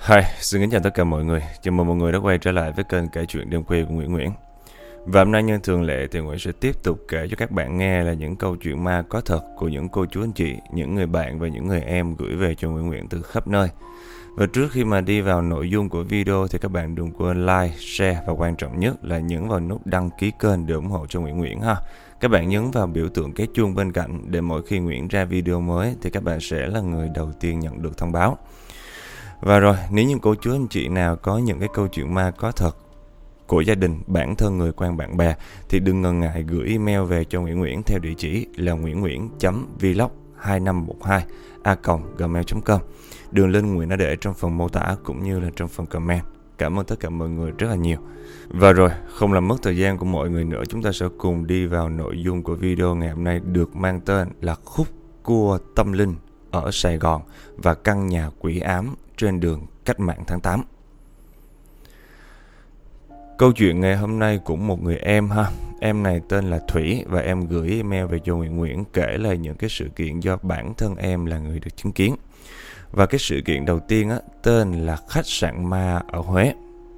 Hi, xin kính chào tất cả mọi người. Chào mừng mọi người đã quay trở lại với kênh kể chuyện đêm khuya của Nguyễn. Và hôm nay như thường lệ thì Nguyễn sẽ tiếp tục kể cho các bạn nghe là những câu chuyện ma có thật của những cô chú anh chị, những người bạn và những người em gửi về cho Nguyễn từ khắp nơi. Và trước khi mà đi vào nội dung của video thì các bạn đừng quên like, share và quan trọng nhất là nhấn vào nút đăng ký kênh để ủng hộ cho Nguyễn ha. Các bạn nhấn vào biểu tượng cái chuông bên cạnh để mỗi khi Nguyễn ra video mới thì các bạn sẽ là người đầu tiên nhận được thông báo. Và rồi, nếu như cô chú anh chị nào có những cái câu chuyện ma có thật của gia đình, bản thân, người quen, bạn bè thì đừng ngần ngại gửi email về cho Nguyễn theo địa chỉ là nguyễn.vlog2512a.gmail.com. Đường link Nguyễn đã để trong phần mô tả cũng như là trong phần comment. Cảm ơn tất cả mọi người rất là nhiều. Và rồi, không làm mất thời gian của mọi người nữa, chúng ta sẽ cùng đi vào nội dung của video ngày hôm nay được mang tên là Khúc Cua Tâm Linh ở Sài Gòn và căn nhà quỷ ám trên đường Cách Mạng tháng 8. Câu chuyện ngày hôm nay cũng một người em ha. Em này tên là Thủy và em gửi email về cho Nguyễn kể lại những cái sự kiện do bản thân em là người được chứng kiến. Và cái sự kiện đầu tiên tên là khách sạn ma ở Huế.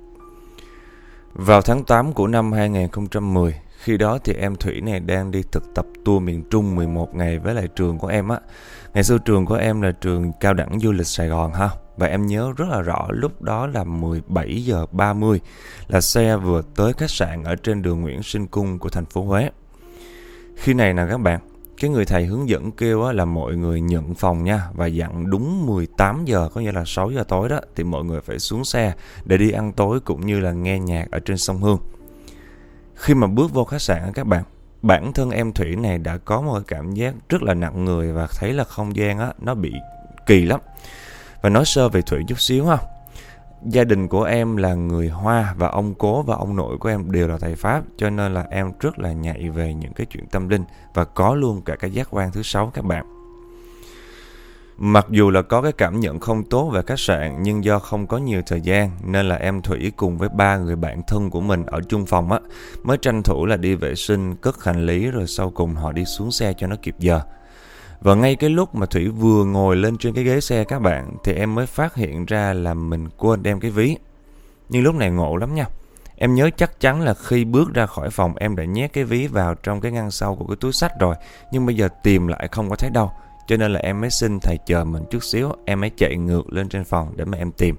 Vào tháng 8 của năm 2010, khi đó thì em Thủy này đang đi thực tập tour miền Trung 11 ngày với lại trường của em á. Ngày xưa trường của em là trường cao đẳng du lịch Sài Gòn ha. Và em nhớ rất là rõ lúc đó là 17 giờ 30 là xe vừa tới khách sạn ở trên đường Nguyễn Sinh Cung của thành phố Huế. Khi này nè các bạn, cái người thầy hướng dẫn kêu là mọi người nhận phòng nha, và dặn đúng 18 giờ, có nghĩa là 6 giờ tối đó, thì mọi người phải xuống xe để đi ăn tối cũng như là nghe nhạc ở trên sông Hương. Khi mà bước vô khách sạn các bạn, bản thân em Thủy này đã có một cảm giác rất là nặng người và thấy là không gian nó bị kỳ lắm. Và nói sơ về Thủy chút xíu ha. Gia đình của em là người Hoa và ông cố và ông nội của em đều là thầy Pháp, cho nên là em rất là nhạy về những cái chuyện tâm linh và có luôn cả cái giác quan thứ 6 các bạn. Mặc dù là có cái cảm nhận không tốt về khách sạn, nhưng do không có nhiều thời gian nên là em Thủy cùng với 3 người bạn thân của mình ở chung phòng mới tranh thủ là đi vệ sinh, cất hành lý rồi sau cùng họ đi xuống xe cho nó kịp giờ. Và ngay cái lúc mà Thủy vừa ngồi lên trên cái ghế xe các bạn thì em mới phát hiện ra là mình quên đem cái ví. Nhưng lúc này ngộ lắm nha. Em nhớ chắc chắn là khi bước ra khỏi phòng em đã nhét cái ví vào trong cái ngăn sau của cái túi xách rồi, nhưng bây giờ tìm lại không có thấy đâu. Cho nên là em mới xin thầy chờ mình chút xíu, em mới chạy ngược lên trên phòng để mà em tìm.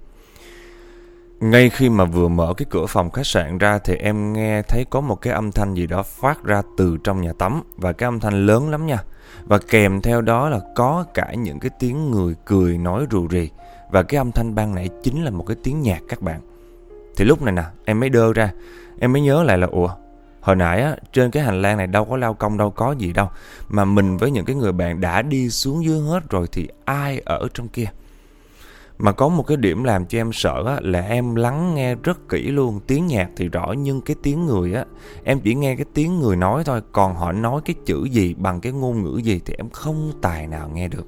Ngay khi mà vừa mở cái cửa phòng khách sạn ra thì em nghe thấy có một cái âm thanh gì đó phát ra từ trong nhà tắm, và cái âm thanh lớn lắm nha. Và kèm theo đó là có cả những cái tiếng người cười nói rù rì, và cái âm thanh ban nãy chính là một cái tiếng nhạc các bạn. Thì lúc này nè em mới đơ ra, em mới nhớ lại là hồi nãy trên cái hành lang này đâu có lao công, đâu có gì đâu, mà mình với những cái người bạn đã đi xuống dưới hết rồi thì ai ở trong kia. Mà có một cái điểm làm cho em sợ là em lắng nghe rất kỹ luôn. Tiếng nhạc thì rõ nhưng cái tiếng người em chỉ nghe cái tiếng người nói thôi, còn họ nói cái chữ gì bằng cái ngôn ngữ gì thì em không tài nào nghe được.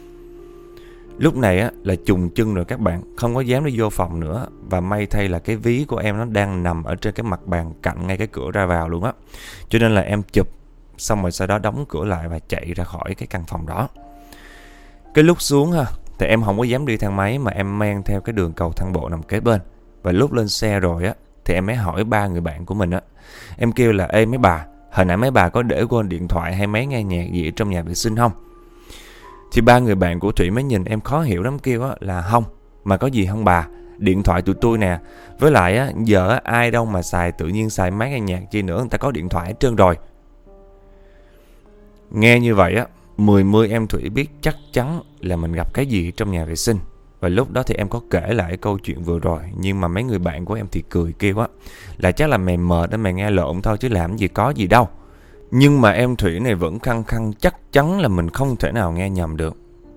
Lúc này là trùng chân rồi các bạn, không có dám đi vô phòng nữa. Và may thay là cái ví của em nó đang nằm ở trên cái mặt bàn cạnh ngay cái cửa ra vào luôn cho nên là em chụp xong rồi sau đó đóng cửa lại và chạy ra khỏi cái căn phòng đó. Cái lúc xuống thì em không có dám đi thang máy mà em men theo cái đường cầu thang bộ nằm kế bên. Và lúc lên xe rồi thì em mới hỏi 3 người bạn của mình em kêu là: ê mấy bà, hồi nãy mấy bà có để quên điện thoại hay máy nghe nhạc gì ở trong nhà vệ sinh không? Thì 3 người bạn của Thủy mới nhìn em khó hiểu lắm, kêu là không, mà có gì không bà, điện thoại tụi tôi nè, với lại giờ ai đâu mà xài, tự nhiên xài máy nghe nhạc chi nữa, người ta có điện thoại hết trơn rồi. Nghe như vậy mười em Thủy biết chắc chắn là mình gặp cái gì trong nhà vệ sinh. Và lúc đó thì em có kể lại câu chuyện vừa rồi, nhưng mà mấy người bạn của em thì cười kêu là chắc là mày mệt để mày nghe lộn thôi chứ làm gì có gì đâu. Nhưng mà em Thủy này vẫn khăng khăng chắc chắn là mình không thể nào nghe nhầm được.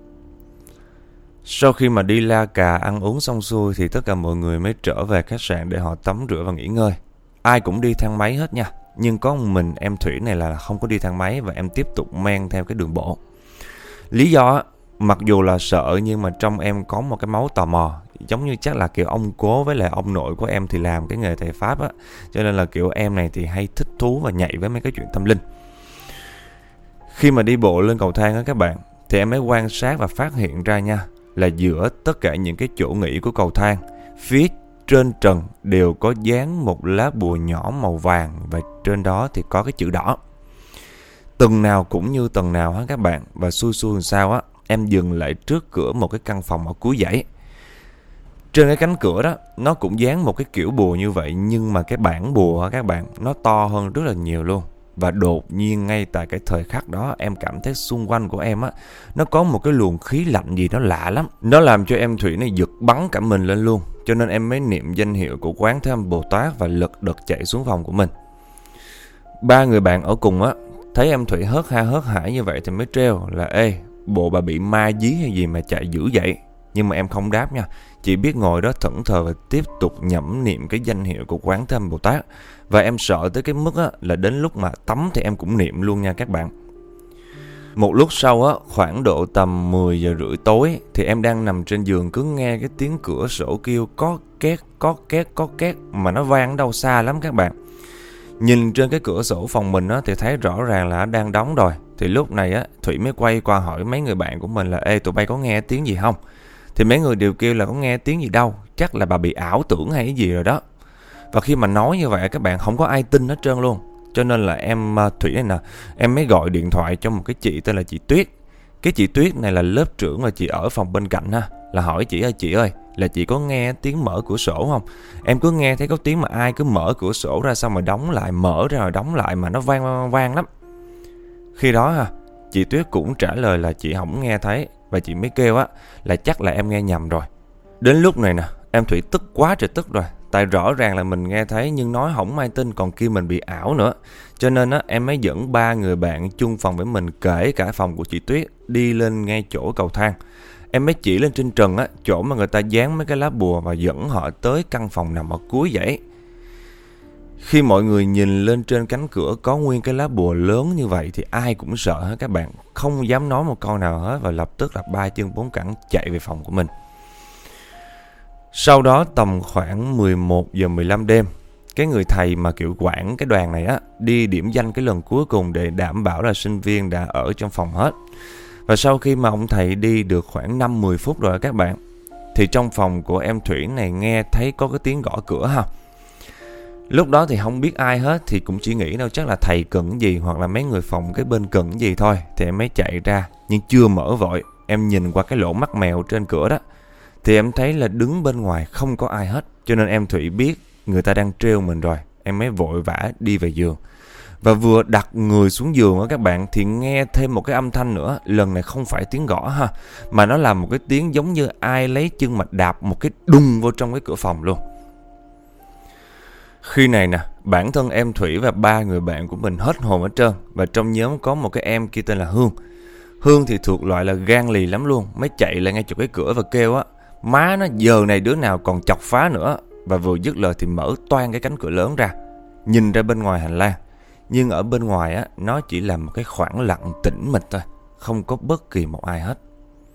Sau khi mà đi la cà ăn uống xong xuôi thì tất cả mọi người mới trở về khách sạn để họ tắm rửa và nghỉ ngơi. Ai cũng đi thang máy hết nha, nhưng có một mình em Thủy này là không có đi thang máy và em tiếp tục men theo cái đường bộ. Lý do mặc dù là sợ nhưng mà trong em có một cái máu tò mò, giống như chắc là kiểu ông cố với lại ông nội của em thì làm cái nghề thầy Pháp cho nên là kiểu em này thì hay thích thú và nhạy với mấy cái chuyện tâm linh. Khi mà đi bộ lên cầu thang các bạn thì em mới quan sát và phát hiện ra nha, là giữa tất cả những cái chỗ nghỉ của cầu thang, phía trên trần đều có dán một lá bùa nhỏ màu vàng, và trên đó thì có cái chữ đỏ. Tầng nào cũng như tầng nào hết các bạn. Và xui làm sao á, em dừng lại trước cửa một cái căn phòng ở cuối dãy. Trên cái cánh cửa đó, nó cũng dán một cái kiểu bùa như vậy, nhưng mà cái bản bùa các bạn, nó to hơn rất là nhiều luôn. Và đột nhiên ngay tại cái thời khắc đó, em cảm thấy xung quanh của em á, nó có một cái luồng khí lạnh gì đó lạ lắm. Nó làm cho em Thủy này giật bắn cả mình lên luôn. Cho nên em mới niệm danh hiệu của Quán Thế Âm Bồ Tát và lật đật chạy xuống phòng của mình. 3 người bạn ở cùng á, thấy em Thủy hớt hải như vậy thì mới trêu là: ê, bộ bà bị ma dí hay gì mà chạy dữ vậy? Nhưng mà em không đáp nha, chỉ biết ngồi đó thẫn thờ và tiếp tục nhẩm niệm cái danh hiệu của Quán Thế Âm Bồ Tát. Và em sợ tới cái mức á, là đến lúc mà tắm thì em cũng niệm luôn nha các bạn. Một lúc sau á, khoảng độ tầm 10 giờ rưỡi tối, thì em đang nằm trên giường cứ nghe cái tiếng cửa sổ kêu có két mà nó vang đâu xa lắm các bạn. Nhìn trên cái cửa sổ phòng mình á, thì thấy rõ ràng là đang đóng rồi. Thì lúc này á, Thủy mới quay qua hỏi mấy người bạn của mình là: ê, tụi bay có nghe tiếng gì không? Thì mấy người đều kêu là có nghe tiếng gì đâu, chắc là bà bị ảo tưởng hay cái gì rồi đó. Và khi mà nói như vậy các bạn, không có ai tin hết trơn luôn. Cho nên là em Thủy này nè, em mới gọi điện thoại cho một cái chị tên là chị Tuyết. Cái chị Tuyết này là lớp trưởng, là chị ở phòng bên cạnh ha. Là hỏi chị ơi, là chị có nghe tiếng mở cửa sổ không? Em cứ nghe thấy có tiếng mà ai cứ mở cửa sổ ra xong rồi đóng lại, mở ra rồi đóng lại mà nó vang lắm. Khi đó ha, chị Tuyết cũng trả lời là chị không nghe thấy. Và chị mới kêu á là chắc là em nghe nhầm rồi. Đến lúc này nè, em Thủy tức quá trời tức rồi. Tại rõ ràng là mình nghe thấy nhưng nói không ai tin, còn kia mình bị ảo nữa. Cho nên á, em mới dẫn 3 người bạn chung phòng với mình, kể cả phòng của chị Tuyết, đi lên ngay chỗ cầu thang. Em mới chỉ lên trên trần á, chỗ mà người ta dán mấy cái lá bùa, và dẫn họ tới căn phòng nằm ở cuối dãy. Khi mọi người nhìn lên trên cánh cửa có nguyên cái lá bùa lớn như vậy thì ai cũng sợ hết các bạn, không dám nói một câu nào hết, và lập tức là 3 chân 4 cẳng chạy về phòng của mình. Sau đó tầm khoảng 11 giờ 15 đêm, cái người thầy mà kiểu quản cái đoàn này á, đi điểm danh cái lần cuối cùng để đảm bảo là sinh viên đã ở trong phòng hết. Và sau khi mà ông thầy đi được khoảng 5-10 phút rồi các bạn, thì trong phòng của em Thủy này nghe thấy có cái tiếng gõ cửa ha. Lúc đó thì không biết ai hết, thì cũng chỉ nghĩ đâu chắc là thầy cần cái gì, hoặc là mấy người phòng cái bên cần cái gì thôi. Thì em mới chạy ra, nhưng chưa mở vội. Em nhìn qua cái lỗ mắt mèo trên cửa đó, thì em thấy là đứng bên ngoài không có ai hết. Cho nên em Thủy biết người ta đang trêu mình rồi. Em mới vội vã đi về giường. Và vừa đặt người xuống giường á các bạn, thì nghe thêm một cái âm thanh nữa. Lần này không phải tiếng gõ ha, mà nó là một cái tiếng giống như ai lấy chân mà đạp một cái đùng vô trong cái cửa phòng luôn. Khi này nè, bản thân em Thủy và 3 người bạn của mình hết hồn hết trơn. Và trong nhóm có một cái em kia tên là Hương. Hương thì thuộc loại là gan lì lắm luôn, mới chạy lại ngay chỗ cái cửa và kêu á: má nó, giờ này đứa nào còn chọc phá nữa. Và vừa dứt lời thì mở toang cái cánh cửa lớn ra, nhìn ra bên ngoài hành lang. Nhưng ở bên ngoài á, nó chỉ là một cái khoảng lặng tĩnh mịch thôi, không có bất kỳ một ai hết.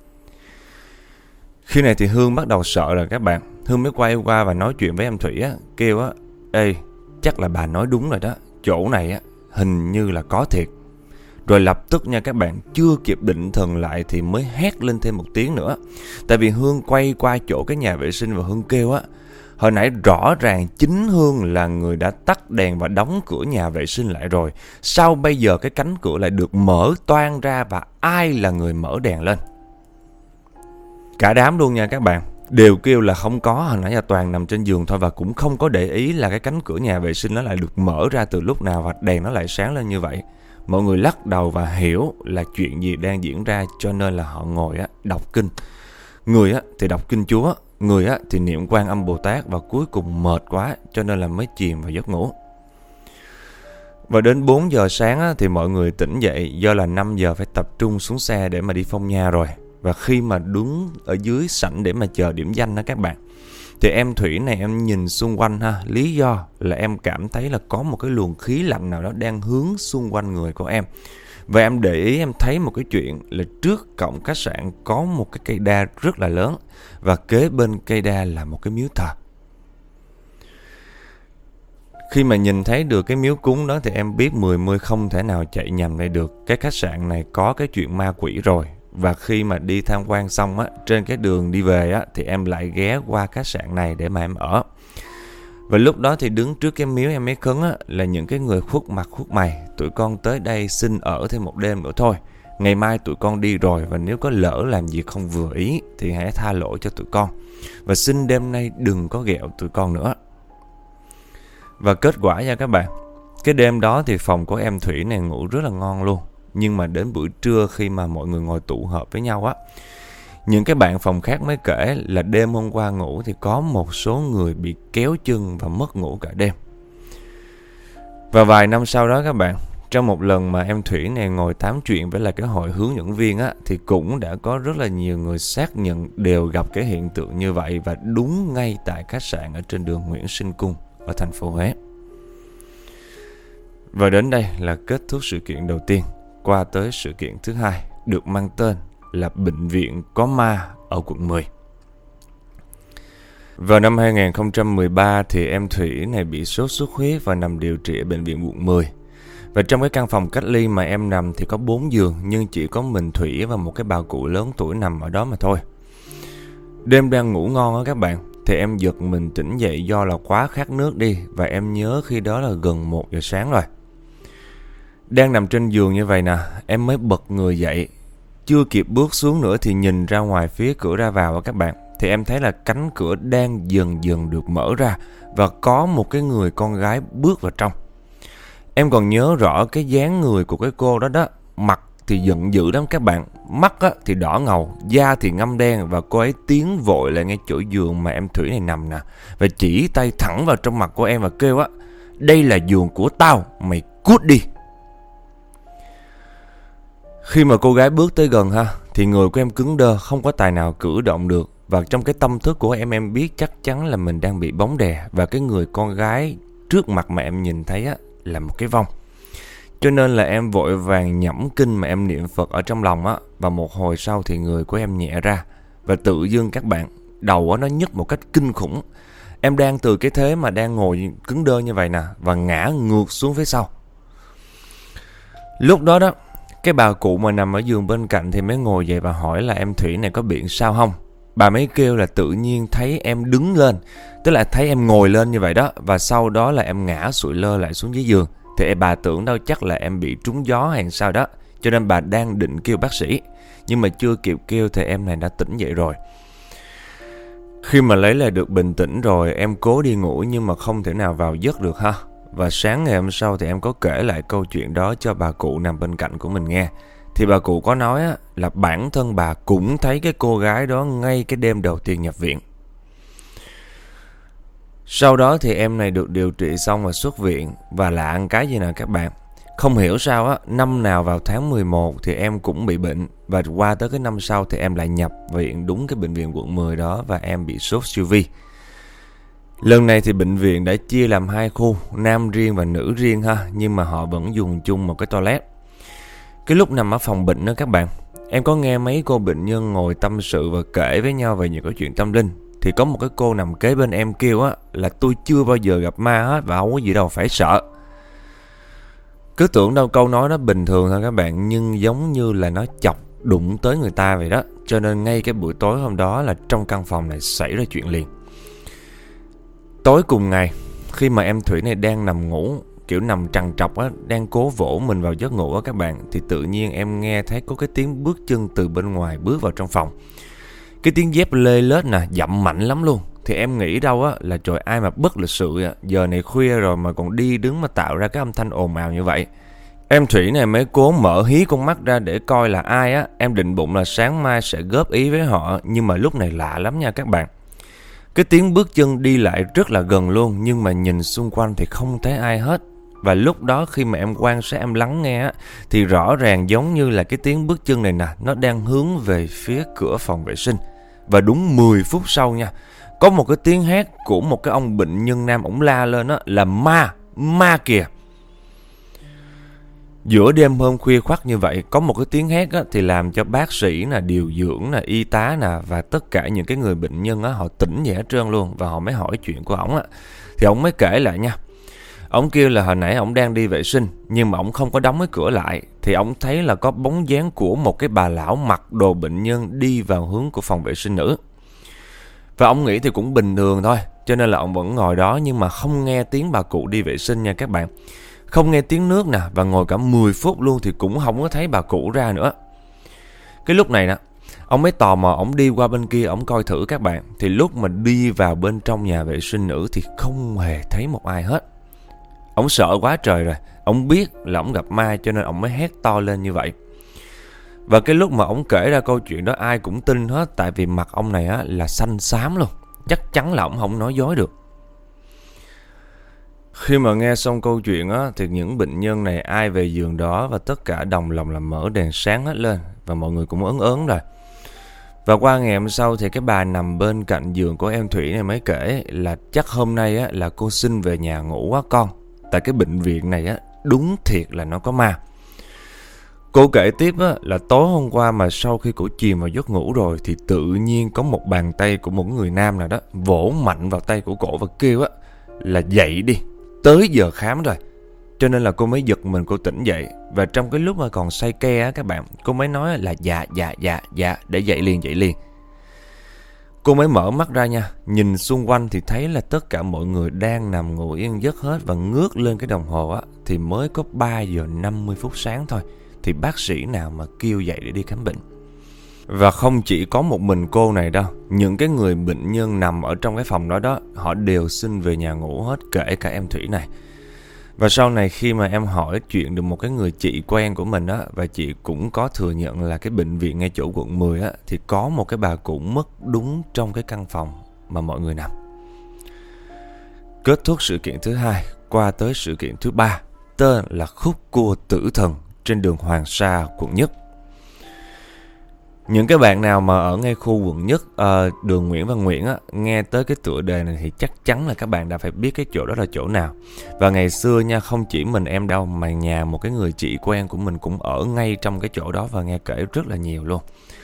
Khi này thì Hương bắt đầu sợ rồi các bạn. Hương mới quay qua và nói chuyện với em Thủy á, kêu á: ê, chắc là bà nói đúng rồi đó, chỗ này á hình như là có thiệt. Rồi lập tức nha các bạn, chưa kịp định thần lại thì mới hét lên thêm một tiếng nữa. Tại vì Hương quay qua chỗ cái nhà vệ sinh và Hương kêu á: hồi nãy rõ ràng chính Hương là người đã tắt đèn và đóng cửa nhà vệ sinh lại rồi, sao bây giờ cái cánh cửa lại được mở toang ra, và ai là người mở đèn lên? Cả đám luôn nha các bạn, đều kêu là không có, hồi nãy là toàn nằm trên giường thôi, và cũng không có để ý là cái cánh cửa nhà vệ sinh nó lại được mở ra từ lúc nào và đèn nó lại sáng lên như vậy. Mọi người lắc đầu và hiểu là chuyện gì đang diễn ra, cho nên là họ ngồi á đọc kinh. Người á thì đọc kinh Chúa, người á thì niệm Quan Âm Bồ Tát, và cuối cùng mệt quá cho nên là mới chìm vào giấc ngủ. Và đến 4 giờ sáng á, thì mọi người tỉnh dậy, do là 5 giờ phải tập trung xuống xe để mà đi phong nha rồi. Và khi mà đứng ở dưới sảnh để mà chờ điểm danh đó các bạn, thì em Thủy này em nhìn xung quanh ha. Lý do là em cảm thấy là có một cái luồng khí lạnh nào đó đang hướng xung quanh người của em. Và em để ý em thấy một cái chuyện là trước cổng khách sạn có một cái cây đa rất là lớn, và kế bên cây đa là một cái miếu thờ. Khi mà nhìn thấy được cái miếu cúng đó thì em biết 10 không thể nào chạy nhầm đây được. Cái khách sạn này có cái chuyện ma quỷ rồi. Và khi mà đi tham quan xong á, trên cái đường đi về á, thì em lại ghé qua khách sạn này để mà em ở. Và lúc đó thì đứng trước cái miếu em mới khấn á, là những cái người khuất mặt khuất mày, tụi con tới đây xin ở thêm một đêm nữa thôi. Ngày mai tụi con đi rồi, và nếu có lỡ làm gì không vừa ý thì hãy tha lỗi cho tụi con. Và xin đêm nay đừng có ghẹo tụi con nữa. Và kết quả nha các bạn, cái đêm đó thì phòng của em Thủy này ngủ rất là ngon luôn. Nhưng mà đến buổi trưa khi mà mọi người ngồi tụ họp với nhau á, những cái bạn phòng khác mới kể là đêm hôm qua ngủ thì có một số người bị kéo chân và mất ngủ cả đêm. Và vài năm sau đó các bạn, trong một lần mà em Thủy này ngồi tám chuyện với lại cái hội hướng dẫn viên á, thì cũng đã có rất là nhiều người xác nhận đều gặp cái hiện tượng như vậy, và đúng ngay tại khách sạn ở trên đường Nguyễn Sinh Cung ở thành phố Huế. Và đến đây là kết thúc sự kiện đầu tiên. Qua tới sự kiện thứ hai, được mang tên là bệnh viện có ma ở quận 10. Vào năm 2013 thì em Thủy này bị sốt xuất huyết và nằm điều trị ở bệnh viện quận 10. Và trong cái căn phòng cách ly mà em nằm thì có 4 giường, nhưng chỉ có mình Thủy và một cái bà cụ lớn tuổi nằm ở đó mà thôi. Đêm đang ngủ ngon á các bạn, thì em giật mình tỉnh dậy do là quá khát nước đi. Và em nhớ khi đó là gần 1 giờ sáng rồi. Đang nằm trên giường như vậy nè, em mới bật người dậy. Chưa kịp bước xuống nữa thì nhìn ra ngoài phía cửa ra vào á các bạn, thì em thấy là cánh cửa đang dần dần được mở ra, và có một cái người con gái bước vào trong. Em còn nhớ rõ cái dáng người của cái cô đó đó. Mặt thì giận dữ lắm các bạn, mắt á thì đỏ ngầu, da thì ngăm đen. Và cô ấy tiến vội lại ngay chỗ giường mà em Thủy này nằm nè, và chỉ tay thẳng vào trong mặt của em và kêu á: "Đây là giường của tao, mày cút đi." Khi mà cô gái bước tới gần ha, thì người của em cứng đơ, không có tài nào cử động được. Và trong cái tâm thức của em biết chắc chắn là mình đang bị bóng đè, và cái người con gái trước mặt mà em nhìn thấy á là một cái vong. Cho nên là em vội vàng nhẩm kinh mà em niệm Phật ở trong lòng á. Và một hồi sau thì người của em nhẹ ra, và tự dưng các bạn, đầu á nó nhức một cách kinh khủng. Em đang từ cái thế mà đang ngồi cứng đơ như vậy nè, và ngã ngược xuống phía sau. Lúc đó đó, cái bà cụ mà nằm ở giường bên cạnh thì mới ngồi dậy và hỏi là em Thủy này có bị sao không. Bà mới kêu là tự nhiên thấy em đứng lên, tức là thấy em ngồi lên như vậy đó, và sau đó là em ngã sụi lơ lại xuống dưới giường. Thì bà tưởng đâu chắc là em bị trúng gió hay sao đó, cho nên bà đang định kêu bác sĩ. Nhưng mà chưa kịp kêu thì em này đã tỉnh dậy rồi. Khi mà lấy lại được bình tĩnh rồi, em cố đi ngủ nhưng mà không thể nào vào giấc được ha. Và sáng ngày hôm sau thì em có kể lại câu chuyện đó cho bà cụ nằm bên cạnh của mình nghe. Thì bà cụ có nói á, là bản thân bà cũng thấy cái cô gái đó ngay cái đêm đầu tiên nhập viện. Sau đó thì em này được điều trị xong và xuất viện. Và lạ một cái gì nè các bạn, không hiểu sao á, năm nào vào tháng 11 thì em cũng bị bệnh. Và qua tới cái năm sau thì em lại nhập viện đúng cái bệnh viện quận 10 đó, và em bị sốt siêu vi. Lần này thì bệnh viện đã chia làm 2 khu, nam riêng và nữ riêng ha, nhưng mà họ vẫn dùng chung một cái toilet. Cái lúc nằm ở phòng bệnh đó các bạn, em có nghe mấy cô bệnh nhân ngồi tâm sự và kể với nhau về những cái chuyện tâm linh. Thì có một cái cô nằm kế bên em kêu á là tôi chưa bao giờ gặp ma hết và không có gì đâu phải sợ. Cứ tưởng đâu câu nói đó bình thường thôi các bạn, nhưng giống như là nó chọc đụng tới người ta vậy đó. Cho nên ngay cái buổi tối hôm đó là trong căn phòng này xảy ra chuyện liền. Tối cùng ngày, khi mà em Thủy này đang nằm ngủ, kiểu nằm trằn trọc á, đang cố vỗ mình vào giấc ngủ á các bạn, thì tự nhiên em nghe thấy có cái tiếng bước chân từ bên ngoài bước vào trong phòng. Cái tiếng dép lê lết nè, dậm mạnh lắm luôn. Thì em nghĩ đâu á là trời, ai mà bất lịch sự à, giờ này khuya rồi mà còn đi đứng mà tạo ra cái âm thanh ồn ào như vậy. Em Thủy này mới cố mở hí con mắt ra để coi là ai á. Em định bụng là sáng mai sẽ góp ý với họ, nhưng mà lúc này lạ lắm nha các bạn. Cái tiếng bước chân đi lại rất là gần luôn, nhưng mà nhìn xung quanh thì không thấy ai hết. Và lúc đó khi mà em quan sát, em lắng nghe á, thì rõ ràng giống như là cái tiếng bước chân này nè, nó đang hướng về phía cửa phòng vệ sinh. Và đúng 10 phút sau nha, có một cái tiếng hét của một cái ông bệnh nhân nam, ổng la lên á là ma kìa. Giữa đêm hôm khuya khoắt như vậy, có một cái tiếng hét á, thì làm cho bác sĩ nè, điều dưỡng nè, y tá nè, và tất cả những cái người bệnh nhân á, họ tỉnh dậy hết trơn luôn. Và họ mới hỏi chuyện của ổng á. Thì ổng mới kể lại nha, Ông kêu là hồi nãy ông đang đi vệ sinh, nhưng mà ông không có đóng cái cửa lại, thì ông thấy là có bóng dáng của một cái bà lão mặc đồ bệnh nhân đi vào hướng của phòng vệ sinh nữ. Và ông nghĩ thì cũng bình thường thôi, cho nên là ông vẫn ngồi đó, nhưng mà không nghe tiếng bà cụ đi vệ sinh nha các bạn. Không nghe tiếng nước nè, và ngồi cả 10 phút luôn thì cũng không có thấy bà cụ ra nữa. Cái lúc này nè, ông mới tò mò, ông đi qua bên kia, ông coi thử các bạn. Thì lúc mà đi vào bên trong nhà vệ sinh nữ thì không hề thấy một ai hết. Ông sợ quá trời rồi, ông biết là ông gặp ma cho nên ông mới hét to lên như vậy. Và cái lúc mà ông kể ra câu chuyện đó ai cũng tin hết, tại vì mặt ông này á là xanh xám luôn, chắc chắn là ông không nói dối được. Khi mà nghe xong câu chuyện á thì những bệnh nhân này ai về giường đó và tất cả đồng lòng làm mở đèn sáng hết lên, và mọi người cũng ớn ớn rồi. Và qua ngày hôm sau thì cái bà nằm bên cạnh giường của em Thủy này mới kể là chắc hôm nay á là cô xin về nhà ngủ quá con, tại cái bệnh viện này á đúng thiệt là nó có ma. Cô kể tiếp á, là tối hôm qua mà sau khi cổ chìm vào giấc ngủ rồi thì tự nhiên có một bàn tay của một người nam nào đó vỗ mạnh vào tay của cổ và kêu á là dậy đi, tới giờ khám rồi. Cho nên là cô mới giật mình, cô tỉnh dậy. Và trong cái lúc mà còn say ke á các bạn, cô mới nói là dạ để dậy liền. Cô mới mở mắt ra nha, nhìn xung quanh thì thấy là tất cả mọi người đang nằm ngủ yên giấc hết. Và ngước lên cái đồng hồ á thì mới có 3 giờ 50 phút sáng thôi, thì bác sĩ nào mà kêu dậy để đi khám bệnh. Và không chỉ có một mình cô này đâu, những cái người bệnh nhân nằm ở trong cái phòng đó đó, họ đều xin về nhà ngủ hết, kể cả em Thủy này. Và sau này khi mà em hỏi chuyện được một cái người chị quen của mình á, và chị cũng có thừa nhận là cái bệnh viện ngay chỗ quận 10 á, thì có một cái bà cụ mất đúng trong cái căn phòng mà mọi người nằm. Kết thúc sự kiện thứ 2, qua tới sự kiện thứ 3, tên là khúc cua tử thần trên đường Hoàng Sa, quận Nhất. Những cái bạn nào mà ở ngay khu quận Nhất, đường Nguyễn Văn Nguyễn á, nghe tới cái tựa đề này thì chắc chắn là các bạn đã phải biết cái chỗ đó là chỗ nào. Và ngày xưa nha, không chỉ mình em đâu, mà nhà một cái người chị quen của mình cũng ở ngay trong cái chỗ đó và nghe kể rất là nhiều luôn.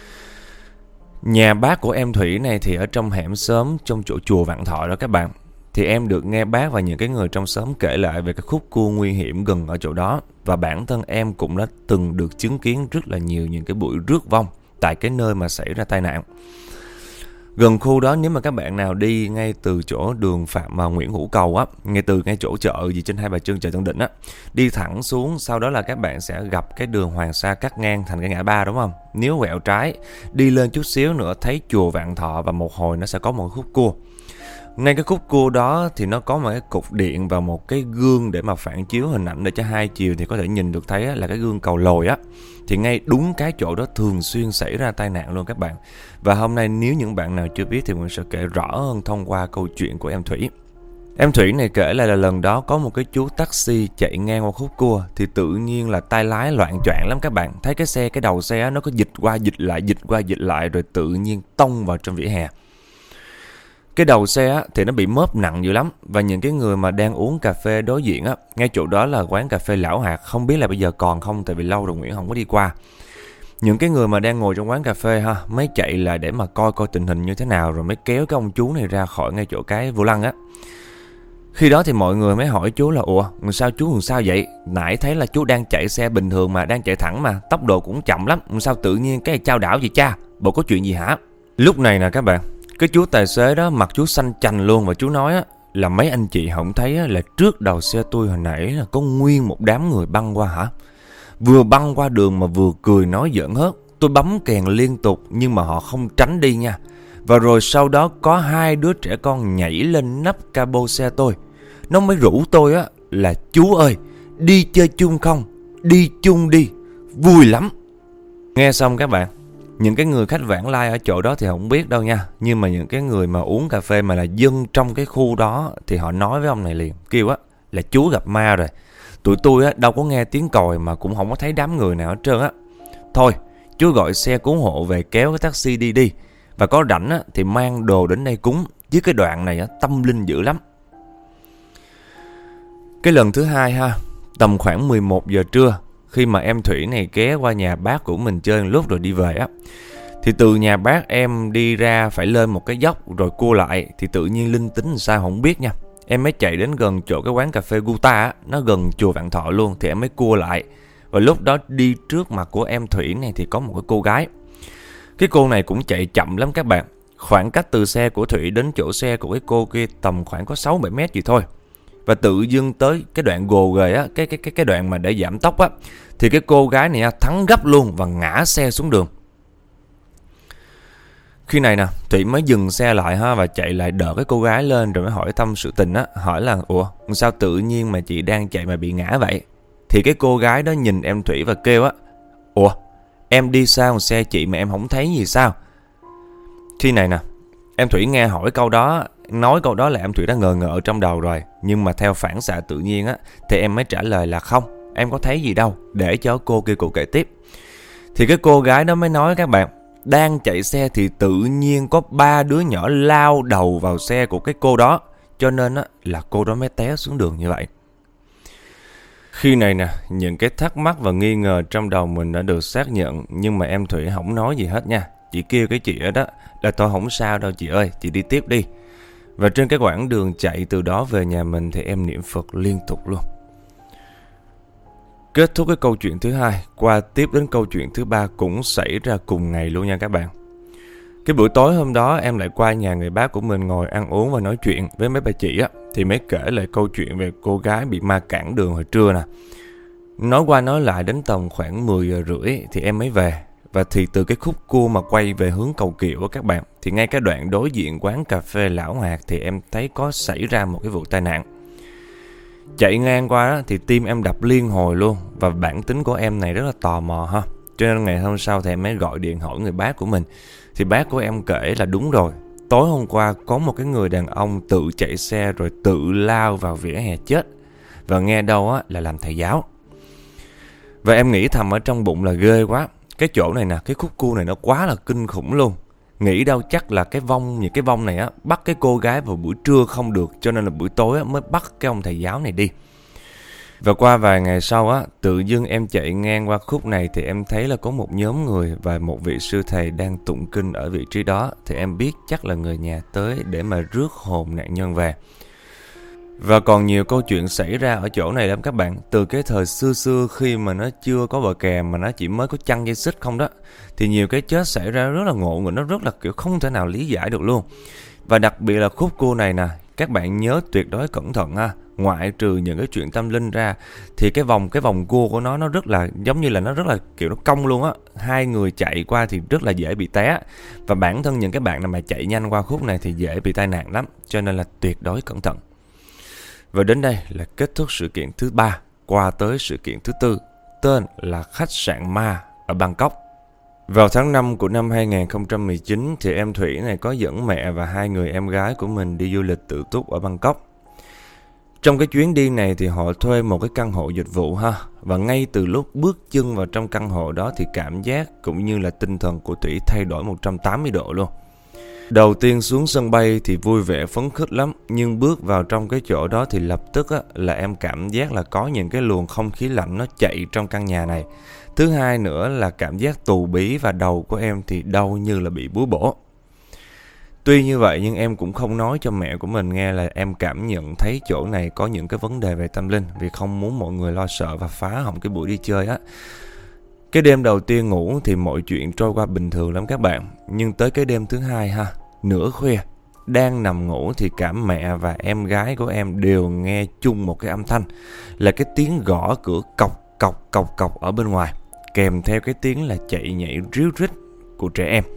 Nhà bác của em Thủy này thì ở trong hẻm xóm, trong chỗ chùa Vạn Thọ đó các bạn. Thì em được nghe bác và những cái người trong xóm kể lại về cái khúc cua nguy hiểm gần ở chỗ đó. Và bản thân em cũng đã từng được chứng kiến rất là nhiều những cái buổi rước vong tại cái nơi mà xảy ra tai nạn. Gần khu đó, nếu mà các bạn nào đi ngay từ chỗ đường Phạm Nguyễn Hữu Cầu á, ngay chỗ chợ gì trên Hai Bà Trưng, chợ Tân Định á, đi thẳng xuống, sau đó là các bạn sẽ gặp cái đường Hoàng Sa cắt ngang thành cái ngã ba, đúng không? Nếu quẹo trái, đi lên chút xíu nữa thấy chùa Vạn Thọ và một hồi nó sẽ có một khúc cua. Ngay cái khúc cua đó thì nó có một cái cục điện và một cái gương để mà phản chiếu hình ảnh để cho hai chiều thì có thể nhìn được thấy là cái gương cầu lồi á. Thì ngay đúng cái chỗ đó thường xuyên xảy ra tai nạn luôn các bạn. Và hôm nay nếu những bạn nào chưa biết thì mình sẽ kể rõ hơn thông qua câu chuyện của em Thủy. Em Thủy này kể lại là lần đó có một cái chú taxi chạy ngang qua khúc cua thì tự nhiên là tay lái loạng choạng lắm các bạn. Thấy cái đầu xe nó có dịch qua dịch lại rồi tự nhiên tông vào trong vỉa hè. Cái đầu xe á, thì nó bị móp nặng dữ lắm. Và những cái người mà đang uống cà phê đối diện á, ngay chỗ đó là quán cà phê Lão Hạt, không biết là bây giờ còn không, tại vì lâu rồi Nguyễn không có đi qua. Những cái người mà đang ngồi trong quán cà phê ha, mới chạy lại để mà coi tình hình như thế nào, rồi mới kéo cái ông chú này ra khỏi ngay chỗ cái vô lăng á. Khi đó thì mọi người mới hỏi chú là ủa, sao chú làm sao vậy? Nãy thấy là chú đang chạy xe bình thường mà, đang chạy thẳng mà, tốc độ cũng chậm lắm, sao tự nhiên cái chao đảo vậy cha? Bộ có chuyện gì hả? Lúc này nè các bạn, cái chú tài xế đó mặt chú xanh chành luôn, và chú nói á là mấy anh chị không thấy á, là trước đầu xe tôi hồi nãy là có nguyên một đám người băng qua hả? Vừa băng qua đường mà vừa cười nói giỡn hớt. Tôi bấm kèn liên tục nhưng mà họ không tránh đi nha. Và rồi sau đó có 2 đứa trẻ con nhảy lên nắp cabo xe tôi. Nó mới rủ tôi á là chú ơi, đi chơi chung không? Đi chung đi, vui lắm. Nghe xong các bạn, những cái người khách vãng lai ở chỗ đó thì không biết đâu nha. Nhưng mà những cái người mà uống cà phê mà là dân trong cái khu đó thì họ nói với ông này liền, kêu á là chú gặp ma rồi. Tụi tôi á đâu có nghe tiếng còi mà cũng không có thấy đám người nào hết trơn á. Thôi, chú gọi xe cứu hộ về kéo cái taxi đi. Và có rảnh á thì mang đồ đến đây cúng, chứ cái đoạn này á tâm linh dữ lắm. Cái lần thứ 2 ha, tầm khoảng 11 giờ trưa, khi mà em Thủy này ghé qua nhà bác của mình chơi một lúc rồi đi về á, thì từ nhà bác em đi ra phải lên một cái dốc rồi cua lại, thì tự nhiên linh tính sao không biết nha. Em mới chạy đến gần chỗ cái quán cà phê Guta á, nó gần chùa Vạn Thọ luôn, thì em mới cua lại. Và lúc đó đi trước mặt của em Thủy này thì có một cái cô gái. Cái cô này cũng chạy chậm lắm các bạn. Khoảng cách từ xe của Thủy đến chỗ xe của cái cô kia tầm khoảng có 6-7 mét gì thôi. Và tự dưng tới cái đoạn gồ ghề á, cái đoạn mà để giảm tốc á, thì cái cô gái này thắng gấp luôn và ngã xe xuống đường. Khi này nè, Thủy mới dừng xe lại ha, và chạy lại đỡ cái cô gái lên rồi mới hỏi thăm sự tình á, hỏi là ủa sao tự nhiên mà chị đang chạy mà bị ngã vậy? Thì cái cô gái đó nhìn em Thủy và kêu á, ủa em đi sao xe chị mà em không thấy gì sao? Khi này nè, em Thủy nghe hỏi câu đó, nói câu đó là em Thủy đã ngờ ngợ trong đầu rồi. Nhưng mà theo phản xạ tự nhiên á, thì em mới trả lời là không, em có thấy gì đâu, để cho cô kia cụ kể tiếp. Thì cái cô gái đó mới nói các bạn, đang chạy xe thì tự nhiên có 3 đứa nhỏ lao đầu vào xe của cái cô đó, cho nên á, là cô đó mới té xuống đường như vậy. Khi này nè, những cái thắc mắc và nghi ngờ trong đầu mình đã được xác nhận. Nhưng mà em Thủy không nói gì hết nha. Chỉ kêu cái chị đó là tôi không sao đâu chị ơi, chị đi tiếp đi. Và trên cái quãng đường chạy từ đó về nhà mình thì em niệm Phật liên tục luôn. Kết thúc cái câu chuyện thứ 2, qua tiếp đến câu chuyện thứ 3 cũng xảy ra cùng ngày luôn nha các bạn. Cái buổi tối hôm đó em lại qua nhà người bác của mình ngồi ăn uống và nói chuyện với mấy bà chị á, thì mới kể lại câu chuyện về cô gái bị ma cản đường hồi trưa nè. Nói qua nói lại đến tầm khoảng 10 giờ rưỡi thì em mới về. Và thì từ cái khúc cua mà quay về hướng Cầu Kiệu á các bạn, thì ngay cái đoạn đối diện quán cà phê Lão Hạt thì em thấy có xảy ra một cái vụ tai nạn. Chạy ngang qua đó, thì tim em đập liên hồi luôn. Và bản tính của em này rất là tò mò ha, cho nên ngày hôm sau thì em mới gọi điện hỏi người bác của mình. Thì bác của em kể là đúng rồi, tối hôm qua có một cái người đàn ông tự chạy xe rồi tự lao vào vỉa hè chết. Và nghe đâu á là làm thầy giáo. Và em nghĩ thầm ở trong bụng là ghê quá. Cái chỗ này nè, cái khúc cua này nó quá là kinh khủng luôn. Nghĩ đâu chắc là những cái vong này á bắt cái cô gái vào buổi trưa không được, cho nên là buổi tối á mới bắt cái ông thầy giáo này đi. Và qua vài ngày sau á, tự dưng em chạy ngang qua khúc này thì em thấy là có một nhóm người và một vị sư thầy đang tụng kinh ở vị trí đó. Thì em biết chắc là người nhà tới để mà rước hồn nạn nhân về. Và còn nhiều câu chuyện xảy ra ở chỗ này lắm các bạn. Từ cái thời xưa khi mà nó chưa có bờ kè mà nó chỉ mới có chăn dây xích không đó, thì nhiều cái chết xảy ra rất là ngộ nghĩnh, nó rất là kiểu không thể nào lý giải được luôn. Và đặc biệt là khúc cua này nè, các bạn nhớ tuyệt đối cẩn thận ha. Ngoại trừ những cái chuyện tâm linh ra thì cái vòng cua của nó rất là giống như là nó rất là kiểu nó cong luôn á. Hai người chạy qua thì rất là dễ bị té. Và bản thân những cái bạn nào mà chạy nhanh qua khúc này thì dễ bị tai nạn lắm, cho nên là tuyệt đối cẩn thận. Và đến đây là kết thúc sự kiện thứ 3, qua tới sự kiện thứ 4, tên là khách sạn ma ở Bangkok. Vào tháng 5 của năm 2019 thì em Thủy này có dẫn mẹ và 2 người em gái của mình đi du lịch tự túc ở Bangkok. Trong cái chuyến đi này thì họ thuê một cái căn hộ dịch vụ ha. Và ngay từ lúc bước chân vào trong căn hộ đó thì cảm giác cũng như là tinh thần của Thủy thay đổi 180 độ luôn. Đầu tiên xuống sân bay thì vui vẻ phấn khích lắm. Nhưng bước vào trong cái chỗ đó thì lập tức là em cảm giác là có những cái luồng không khí lạnh nó chạy trong căn nhà này. Thứ hai nữa là cảm giác tù bí và đầu của em thì đau như là bị búa bổ. Tuy như vậy nhưng em cũng không nói cho mẹ của mình nghe là em cảm nhận thấy chỗ này có những cái vấn đề về tâm linh, vì không muốn mọi người lo sợ và phá hỏng cái buổi đi chơi á. Cái đêm đầu tiên ngủ thì mọi chuyện trôi qua bình thường lắm các bạn. Nhưng tới cái đêm thứ 2 ha, nửa khuya, đang nằm ngủ thì cả mẹ và em gái của em đều nghe chung một cái âm thanh, là cái tiếng gõ cửa cọc ở bên ngoài, kèm theo cái tiếng là chạy nhảy ríu rít của trẻ em.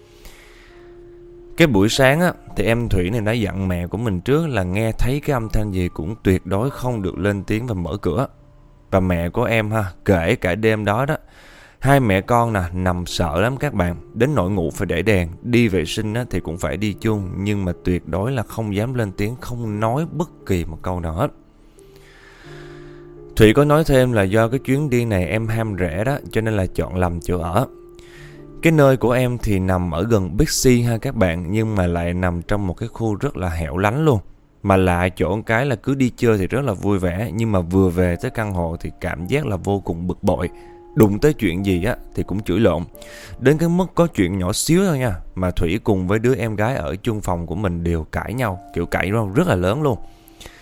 Cái buổi sáng á, thì em Thủy này đã dặn mẹ của mình trước là nghe thấy cái âm thanh gì cũng tuyệt đối không được lên tiếng và mở cửa. Và mẹ của em ha, kể cả đêm đó đó, hai mẹ con nằm sợ lắm các bạn. Đến nỗi ngủ phải để đèn, đi vệ sinh á, thì cũng phải đi chung. Nhưng mà tuyệt đối là không dám lên tiếng, không nói bất kỳ một câu nào hết. Thủy có nói thêm là do cái chuyến đi này em ham rẻ đó, cho nên là chọn lầm chỗ ở. Cái nơi của em thì nằm ở gần Bixi ha các bạn, nhưng mà lại nằm trong một cái khu rất là hẻo lánh luôn. Mà lạ chỗ cái là cứ đi chơi thì rất là vui vẻ, nhưng mà vừa về tới căn hộ thì cảm giác là vô cùng bực bội. Đụng tới chuyện gì á thì cũng chửi lộn. Đến cái mức có chuyện nhỏ xíu thôi nha, mà Thủy cùng với đứa em gái ở chung phòng của mình đều cãi nhau, kiểu cãi rất là lớn luôn.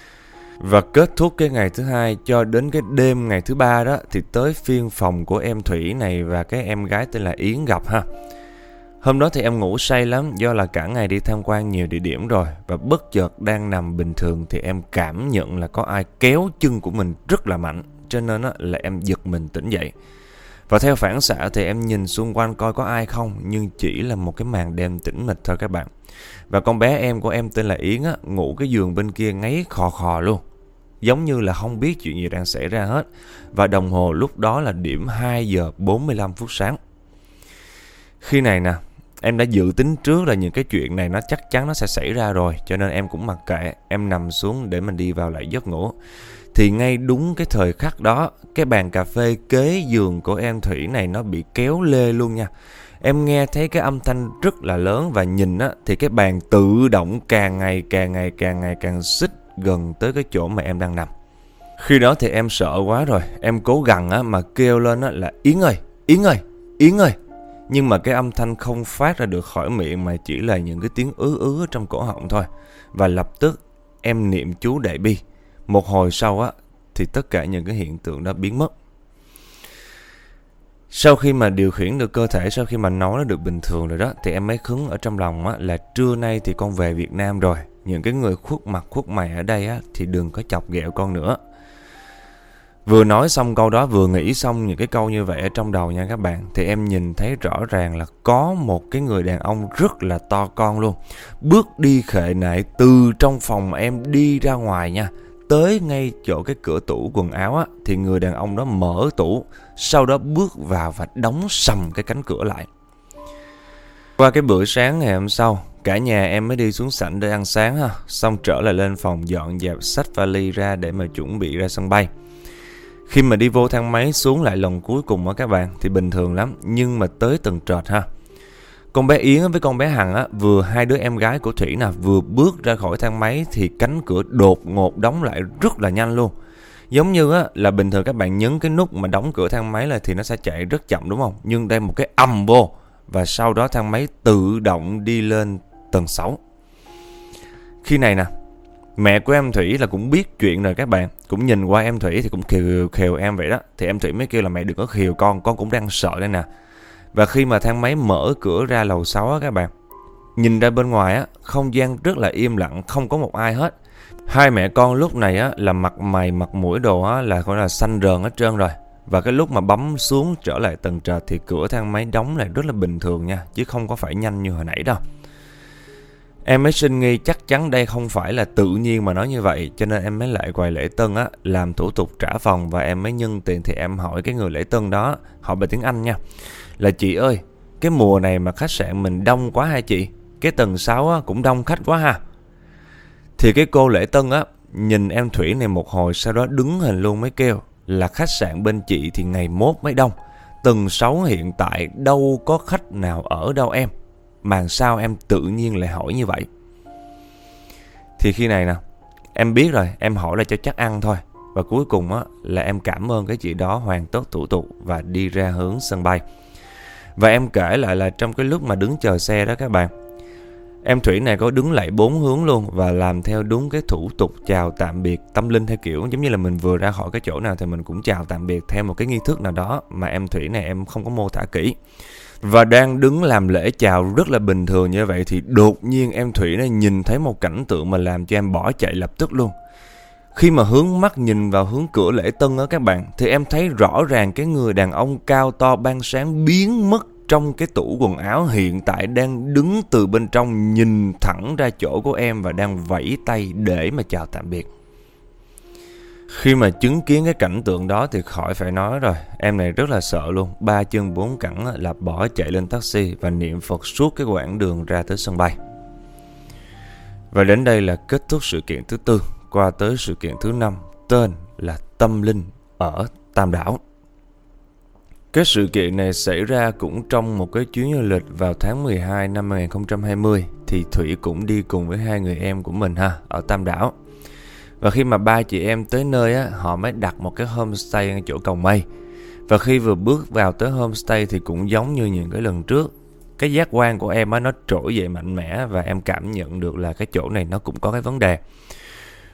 Và kết thúc cái ngày thứ hai cho đến cái đêm ngày thứ ba đó thì tới phiên phòng của em Thủy này và cái em gái tên là Yến gặp ha. Hôm đó thì em ngủ say lắm do là cả ngày đi tham quan nhiều địa điểm rồi. Và bất chợt đang nằm bình thường thì em cảm nhận là có ai kéo chân của mình rất là mạnh. Cho nên là em giật mình tỉnh dậy. Và theo phản xạ thì em nhìn xung quanh coi có ai không, nhưng chỉ là một cái màn đêm tĩnh mịch thôi các bạn. Và con bé em của em tên là Yến ngủ cái giường bên kia ngáy khò khò luôn, giống như là không biết chuyện gì đang xảy ra hết. Và đồng hồ lúc đó là điểm 2 giờ 45 phút sáng. Khi này nè, em đã dự tính trước là những cái chuyện này nó chắc chắn nó sẽ xảy ra rồi, cho nên em cũng mặc kệ, em nằm xuống để mình đi vào lại giấc ngủ. Thì ngay đúng cái thời khắc đó, cái bàn cà phê kế giường của em Thủy này nó bị kéo lê luôn nha. Em nghe thấy cái âm thanh rất là lớn và nhìn thì cái bàn tự động càng ngày càng xích gần tới cái chỗ mà em đang nằm. Khi đó thì em sợ quá rồi, em cố gắng mà kêu lên là Yến ơi, Yến ơi, Yến ơi. Nhưng mà cái âm thanh không phát ra được khỏi miệng mà chỉ là những cái tiếng ứ trong cổ họng thôi. Và lập tức em niệm chú đại bi. Một hồi sau thì tất cả những cái hiện tượng đó biến mất. Sau khi mà điều khiển được cơ thể, sau khi mà nói nó được bình thường rồi đó, thì em mới khứng ở trong lòng là trưa nay thì con về Việt Nam rồi. Những cái người khuất mặt khuất mày ở đây thì đừng có chọc ghẹo con nữa. Vừa nói xong câu đó, vừa nghĩ xong những cái câu như vậy ở trong đầu nha các bạn, thì em nhìn thấy rõ ràng là có một cái người đàn ông rất là to con luôn, bước đi khệ nệ từ trong phòng em đi ra ngoài nha. Tới ngay chỗ cái cửa tủ quần áo thì người đàn ông đó mở tủ, sau đó bước vào và đóng sầm cái cánh cửa lại. Qua cái bữa sáng ngày hôm sau, cả nhà em mới đi xuống sảnh để ăn sáng xong trở lại lên phòng dọn dẹp xách vali ra để mà chuẩn bị ra sân bay. Khi mà đi vô thang máy xuống lại lần cuối cùng các bạn thì bình thường lắm, nhưng mà tới tầng trệt con bé Yến với con bé Hằng vừa hai đứa em gái của Thủy vừa bước ra khỏi thang máy thì cánh cửa đột ngột đóng lại rất là nhanh luôn. Giống như là bình thường các bạn nhấn cái nút mà đóng cửa thang máy là thì nó sẽ chạy rất chậm đúng không? Nhưng đây một cái ầm vô và sau đó thang máy tự động đi lên tầng 6. Khi này nè, mẹ của em Thủy là cũng biết chuyện rồi các bạn, cũng nhìn qua em Thủy thì cũng khều em vậy đó. Thì em Thủy mới kêu là mẹ đừng có khều con cũng đang sợ đây nè. Và khi mà thang máy mở cửa ra lầu 6 các bạn, nhìn ra bên ngoài không gian rất là im lặng, không có một ai hết. Hai mẹ con lúc này là mặt mày mặt mũi đồ là gọi là xanh rờn hết trơn rồi. Và cái lúc mà bấm xuống trở lại tầng trệt thì cửa thang máy đóng lại rất là bình thường nha, chứ không có phải nhanh như hồi nãy đâu. Em mới sinh nghi chắc chắn đây không phải là tự nhiên mà nói như vậy, cho nên em mới lại quầy lễ tân làm thủ tục trả phòng. Và em mới nhân tiền thì em hỏi cái người lễ tân đó, hỏi bằng tiếng Anh nha, là chị ơi, cái mùa này mà khách sạn mình đông quá hả chị? Cái tầng 6 cũng đông khách quá ha. Thì cái cô lễ tân nhìn em Thủy này một hồi, sau đó đứng hình luôn mới kêu là khách sạn bên chị thì ngày mốt mới đông, tầng 6 hiện tại đâu có khách nào ở đâu em, mà sao em tự nhiên lại hỏi như vậy? Thì khi này nè, em biết rồi, em hỏi là cho chắc ăn thôi. Và cuối cùng là em cảm ơn cái chị đó, hoàn tất thủ tục và đi ra hướng sân bay. Và em kể lại là trong cái lúc mà đứng chờ xe đó các bạn, em Thủy này có đứng lại 4 hướng luôn và làm theo đúng cái thủ tục chào tạm biệt tâm linh, theo kiểu giống như là mình vừa ra khỏi cái chỗ nào thì mình cũng chào tạm biệt theo một cái nghi thức nào đó mà em Thủy này em không có mô tả kỹ. Và đang đứng làm lễ chào rất là bình thường như vậy thì đột nhiên em Thủy này nhìn thấy một cảnh tượng mà làm cho em bỏ chạy lập tức luôn. Khi mà hướng mắt nhìn vào hướng cửa lễ tân các bạn, thì em thấy rõ ràng cái người đàn ông cao to ban sáng biến mất trong cái tủ quần áo, hiện tại đang đứng từ bên trong nhìn thẳng ra chỗ của em và đang vẫy tay để mà chào tạm biệt. Khi mà chứng kiến cái cảnh tượng đó thì khỏi phải nói rồi, em này rất là sợ luôn, 3 chân 4 cẳng là bỏ chạy lên taxi và niệm Phật suốt cái quãng đường ra tới sân bay. Và đến đây là kết thúc sự kiện thứ 4, qua tới sự kiện thứ 5, tên là tâm linh ở Tam Đảo. Cái sự kiện này xảy ra cũng trong một cái chuyến du lịch vào tháng 12 năm 2020. Thì Thủy cũng đi cùng với hai người em của mình ở Tam Đảo. Và khi mà ba chị em tới nơi họ mới đặt một cái homestay ở chỗ Cầu Mây. Và khi vừa bước vào tới homestay thì cũng giống như những cái lần trước, cái giác quan của em nó trỗi dậy mạnh mẽ và em cảm nhận được là cái chỗ này nó cũng có cái vấn đề.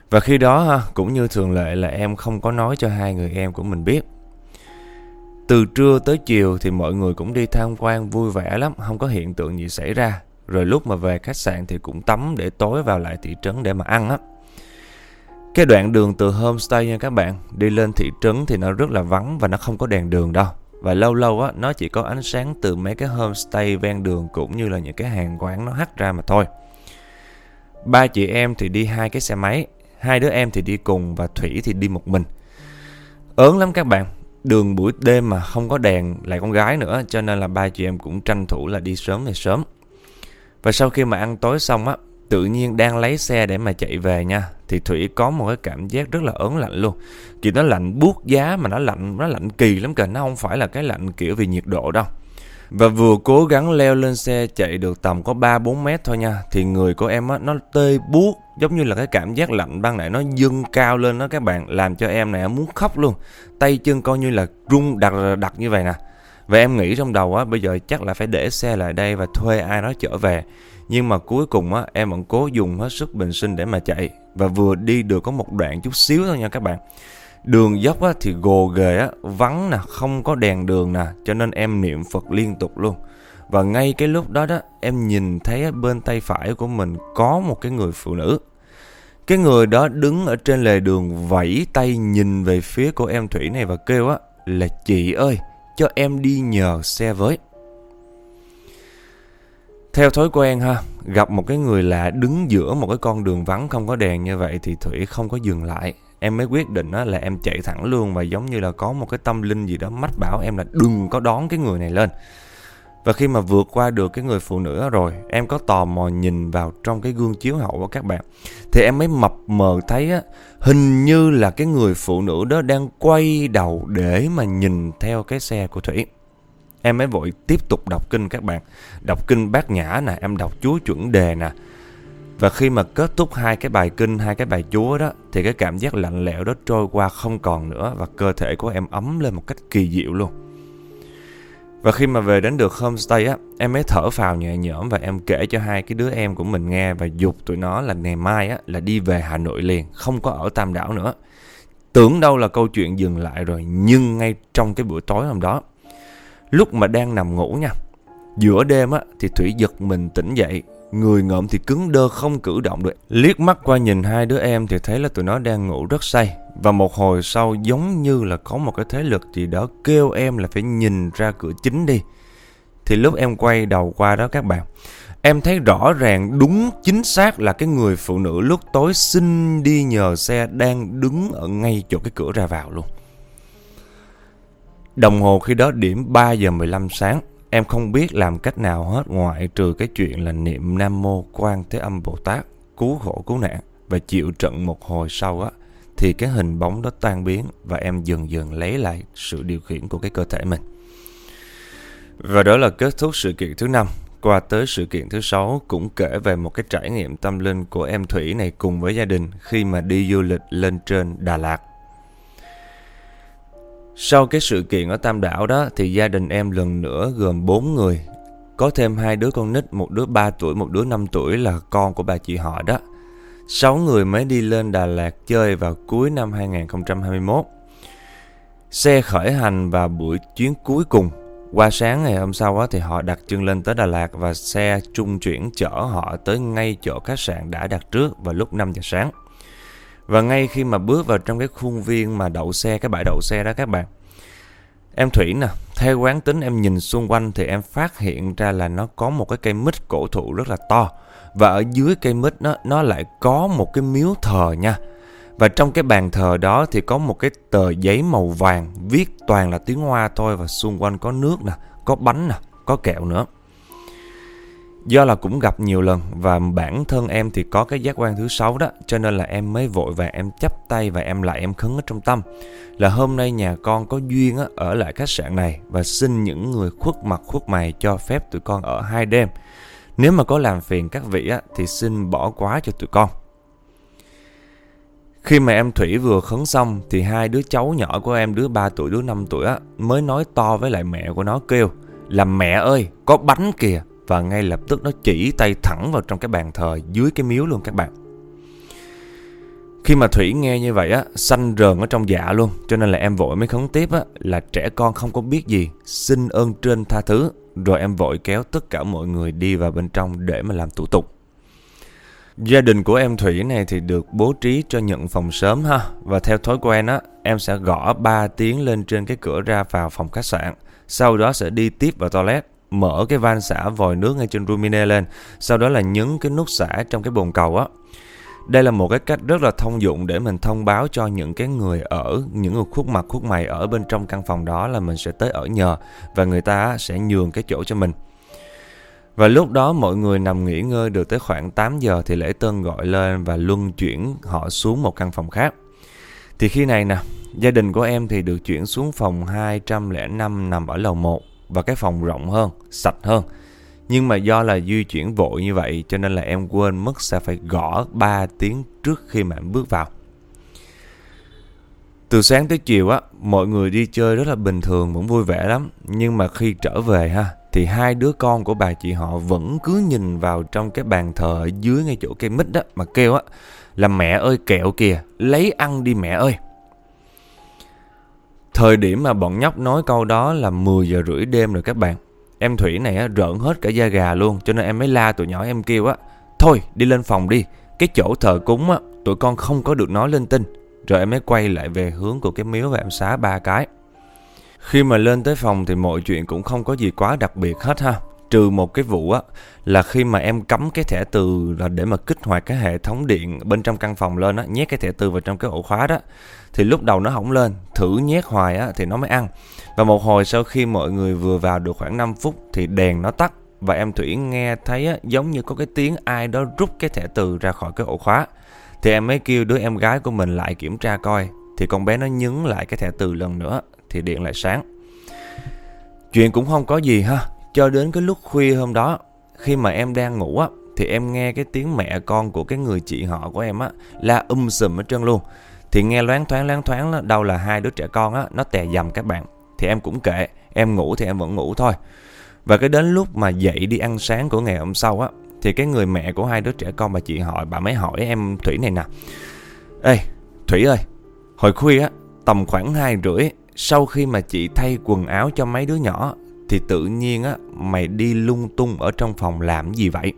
Và khi đó ha, cũng như thường lệ là em không có nói cho hai người em của mình biết. Từ trưa tới chiều thì mọi người cũng đi tham quan vui vẻ lắm, không có hiện tượng gì xảy ra. Rồi lúc mà về khách sạn thì cũng tắm để tối vào lại thị trấn để mà ăn á. Cái đoạn đường từ homestay nha các bạn, đi lên thị trấn thì nó rất là vắng và nó không có đèn đường đâu. Và lâu lâu á, nó chỉ có ánh sáng từ mấy cái homestay ven đường cũng như là những cái hàng quán nó hắt ra mà thôi. Ba chị em thì đi 2 cái xe máy, 2 đứa em thì đi cùng và Thủy thì đi một mình. Ớn lắm các bạn, đường buổi đêm mà không có đèn lại con gái nữa, cho nên là ba chị em cũng tranh thủ là đi sớm về sớm. Và sau khi mà ăn tối xong á, tự nhiên đang lấy xe để mà chạy về nha, thì Thủy có một cái cảm giác rất là ớn lạnh luôn. Kiểu nó lạnh buốt giá mà nó lạnh kỳ lắm kìa, nó không phải là cái lạnh kiểu vì nhiệt độ đâu. Và vừa cố gắng leo lên xe chạy được tầm có 3-4 mét thôi nha, thì người của em á nó tê buốt, giống như là cái cảm giác lạnh ban nãy nó dâng cao lên đó các bạn, làm cho em này muốn khóc luôn. Tay chân coi như là run đặc như vậy nè. Và em nghĩ trong đầu á, bây giờ chắc là phải để xe lại đây và thuê ai đó chở về. Nhưng mà cuối cùng á, em vẫn cố dùng hết sức bình sinh để mà chạy. Và vừa đi được có một đoạn chút xíu thôi nha các bạn. Đường dốc á, thì gồ ghề á, vắng nè, không có đèn đường nè, cho nên em niệm Phật liên tục luôn. Và ngay cái lúc đó đó, em nhìn thấy bên tay phải của mình có một cái người phụ nữ. Cái người đó đứng ở trên lề đường vẫy tay nhìn về phía của em Thủy này và kêu á là chị ơi, cho em đi nhờ xe với. Theo thói quen ha, gặp một cái người lạ đứng giữa một cái con đường vắng không có đèn như vậy thì Thủy không có dừng lại. Em mới quyết định là em chạy thẳng luôn, và giống như là có một cái tâm linh gì đó mách bảo em là đừng có đón cái người này lên. Và khi mà vượt qua được cái người phụ nữ đó rồi, em có tò mò nhìn vào trong cái gương chiếu hậu đó các bạn. Thì em mới mập mờ thấy á, hình như là cái người phụ nữ đó đang quay đầu để mà nhìn theo cái xe của Thủy. Em mới vội tiếp tục đọc kinh các bạn. Đọc kinh Bát Nhã nè, em đọc chú chuẩn đề nè. Và khi mà kết thúc 2 cái bài kinh, 2 cái bài chúa đó, thì cái cảm giác lạnh lẽo đó trôi qua không còn nữa. Và cơ thể của em ấm lên một cách kỳ diệu luôn. Và khi mà về đến được homestay á, em mới thở phào nhẹ nhõm và em kể cho 2 cái đứa em của mình nghe và giục tụi nó là ngày mai á là đi về Hà Nội liền, không có ở Tam Đảo nữa. Tưởng đâu là câu chuyện dừng lại rồi, nhưng ngay trong cái buổi tối hôm đó, lúc mà đang nằm ngủ nha, giữa đêm á thì Thủy giật mình tỉnh dậy, người ngợm thì cứng đơ không cử động được. Liếc mắt qua nhìn 2 đứa em thì thấy là tụi nó đang ngủ rất say. Và một hồi sau giống như là có một cái thế lực gì đó kêu em là phải nhìn ra cửa chính đi. Thì lúc em quay đầu qua đó các bạn, em thấy rõ ràng đúng chính xác là cái người phụ nữ lúc tối xin đi nhờ xe đang đứng ở ngay chỗ cái cửa ra vào luôn. Đồng hồ khi đó điểm 3 giờ 15 sáng. Em không biết làm cách nào hết ngoại trừ cái chuyện là niệm Nam Mô Quan Thế Âm Bồ Tát cứu khổ cứu nạn. Và chịu trận một hồi sau á, thì cái hình bóng đó tan biến và em dần dần lấy lại sự điều khiển của cái cơ thể mình. Và đó là kết thúc sự kiện thứ 5. Qua tới sự kiện thứ 6 cũng kể về một cái trải nghiệm tâm linh của em Thủy này cùng với gia đình khi mà đi du lịch lên trên Đà Lạt. Sau cái sự kiện ở Tam Đảo đó thì gia đình em lần nữa gồm 4 người. Có thêm 2 đứa con nít, một đứa 3 tuổi, một đứa 5 tuổi là con của bà chị họ đó. 6 người mới đi lên Đà Lạt chơi vào cuối năm 2021. Xe khởi hành vào buổi chuyến cuối cùng. Qua sáng ngày hôm sau thì họ đặt chân lên tới Đà Lạt và xe trung chuyển chở họ tới ngay chỗ khách sạn đã đặt trước vào lúc 5 giờ sáng. Và ngay khi mà bước vào trong cái khuôn viên mà đậu xe, cái bãi đậu xe đó các bạn, em Thủy nè, theo quán tính em nhìn xung quanh thì em phát hiện ra là nó có một cái cây mít cổ thụ rất là to. Và ở dưới cây mít nó lại có một cái miếu thờ nha. Và trong cái bàn thờ đó thì có một cái tờ giấy màu vàng viết toàn là tiếng Hoa thôi. Và xung quanh có nước nè, có bánh nè, có kẹo nữa. Do là cũng gặp nhiều lần và bản thân em thì có cái giác quan thứ 6 đó, cho nên là em mới vội vàng em chắp tay và em lại em khấn ở trong tâm là hôm nay nhà con có duyên ở lại khách sạn này và xin những người khuất mặt khuất mày cho phép tụi con ở 2 đêm. Nếu mà có làm phiền các vị thì xin bỏ quá cho tụi con. Khi mà em Thủy vừa khấn xong thì 2 đứa cháu nhỏ của em, đứa 3 tuổi, đứa 5 tuổi mới nói to với lại mẹ của nó kêu là mẹ ơi, có bánh kìa. Và ngay lập tức nó chỉ tay thẳng vào trong cái bàn thờ dưới cái miếu luôn các bạn. Khi mà Thủy nghe như vậy á, xanh rờn ở trong dạ luôn. Cho nên là em vội mới khấn tiếp á, là trẻ con không có biết gì, xin ơn trên tha thứ. Rồi em vội kéo tất cả mọi người đi vào bên trong để mà làm thủ tục. Gia đình của em Thủy này thì được bố trí cho nhận phòng sớm ha. Và theo thói quen á, em sẽ gõ 3 tiếng lên trên cái cửa ra vào phòng khách sạn. Sau đó sẽ đi tiếp vào toilet, mở cái van xả vòi nước ngay trên Rumine lên. Sau đó là nhấn cái nút xả trong cái bồn cầu á. Đây là một cái cách rất là thông dụng để mình thông báo cho những cái người ở, những người khuất mặt khuất mày ở bên trong căn phòng đó là mình sẽ tới ở nhờ. Và người ta sẽ nhường cái chỗ cho mình. Và lúc đó mọi người nằm nghỉ ngơi được tới khoảng 8 giờ thì lễ tân gọi lên và luân chuyển họ xuống một căn phòng khác. Thì khi này nè, gia đình của em thì được chuyển xuống phòng 205 nằm ở lầu 1 và cái phòng rộng hơn, sạch hơn. Nhưng mà do là di chuyển vội như vậy cho nên là em quên mất sẽ phải gõ 3 tiếng trước khi mà em bước vào. Từ sáng tới chiều á, mọi người đi chơi rất là bình thường, cũng vui vẻ lắm. Nhưng mà khi trở về ha, thì 2 đứa con của bà chị họ vẫn cứ nhìn vào trong cái bàn thờ ở dưới ngay chỗ cây mít đó mà kêu á là mẹ ơi kẹo kìa, lấy ăn đi mẹ ơi. Thời điểm mà bọn nhóc nói câu đó là 10 giờ rưỡi đêm rồi các bạn. Em Thủy này á, rợn hết cả da gà luôn, cho nên em mới la tụi nhỏ em kêu á, thôi đi lên phòng đi, cái chỗ thờ cúng á, tụi con không có được nói linh tinh. Rồi em mới quay lại về hướng của cái miếu và em xá 3 cái. Khi mà lên tới phòng thì mọi chuyện cũng không có gì quá đặc biệt hết ha. Trừ một cái vụ á, là khi mà em cắm cái thẻ từ là để mà kích hoạt cái hệ thống điện bên trong căn phòng lên á, nhét cái thẻ từ vào trong cái ổ khóa đó. Thì lúc đầu nó không lên, thử nhét hoài á thì nó mới ăn. Và một hồi sau khi mọi người vừa vào được khoảng 5 phút thì đèn nó tắt. Và em Thủy nghe thấy á, giống như có cái tiếng ai đó rút cái thẻ từ ra khỏi cái ổ khóa. Thì em mới kêu đứa em gái của mình lại kiểm tra coi. Thì con bé nó nhấn lại cái thẻ từ lần nữa thì điện lại sáng. Chuyện cũng không có gì ha. Cho đến cái lúc khuya hôm đó, khi mà em đang ngủ á, thì em nghe cái tiếng mẹ con của cái người chị họ của em á la sùm hết trơn luôn. Thì nghe loáng thoáng đó, đâu là 2 đứa trẻ con á, nó tè dầm các bạn. Thì em cũng kệ, em ngủ thì em vẫn ngủ thôi. Và cái đến lúc mà dậy đi ăn sáng của ngày hôm sau á, thì cái người mẹ của 2 đứa trẻ con bà chị họ, bà mới hỏi em Thủy này nè: ê Thủy ơi, hồi khuya á, tầm khoảng 2:30, sau khi mà chị thay quần áo cho mấy đứa nhỏ thì tự nhiên á, mày đi lung tung ở trong phòng làm gì vậy?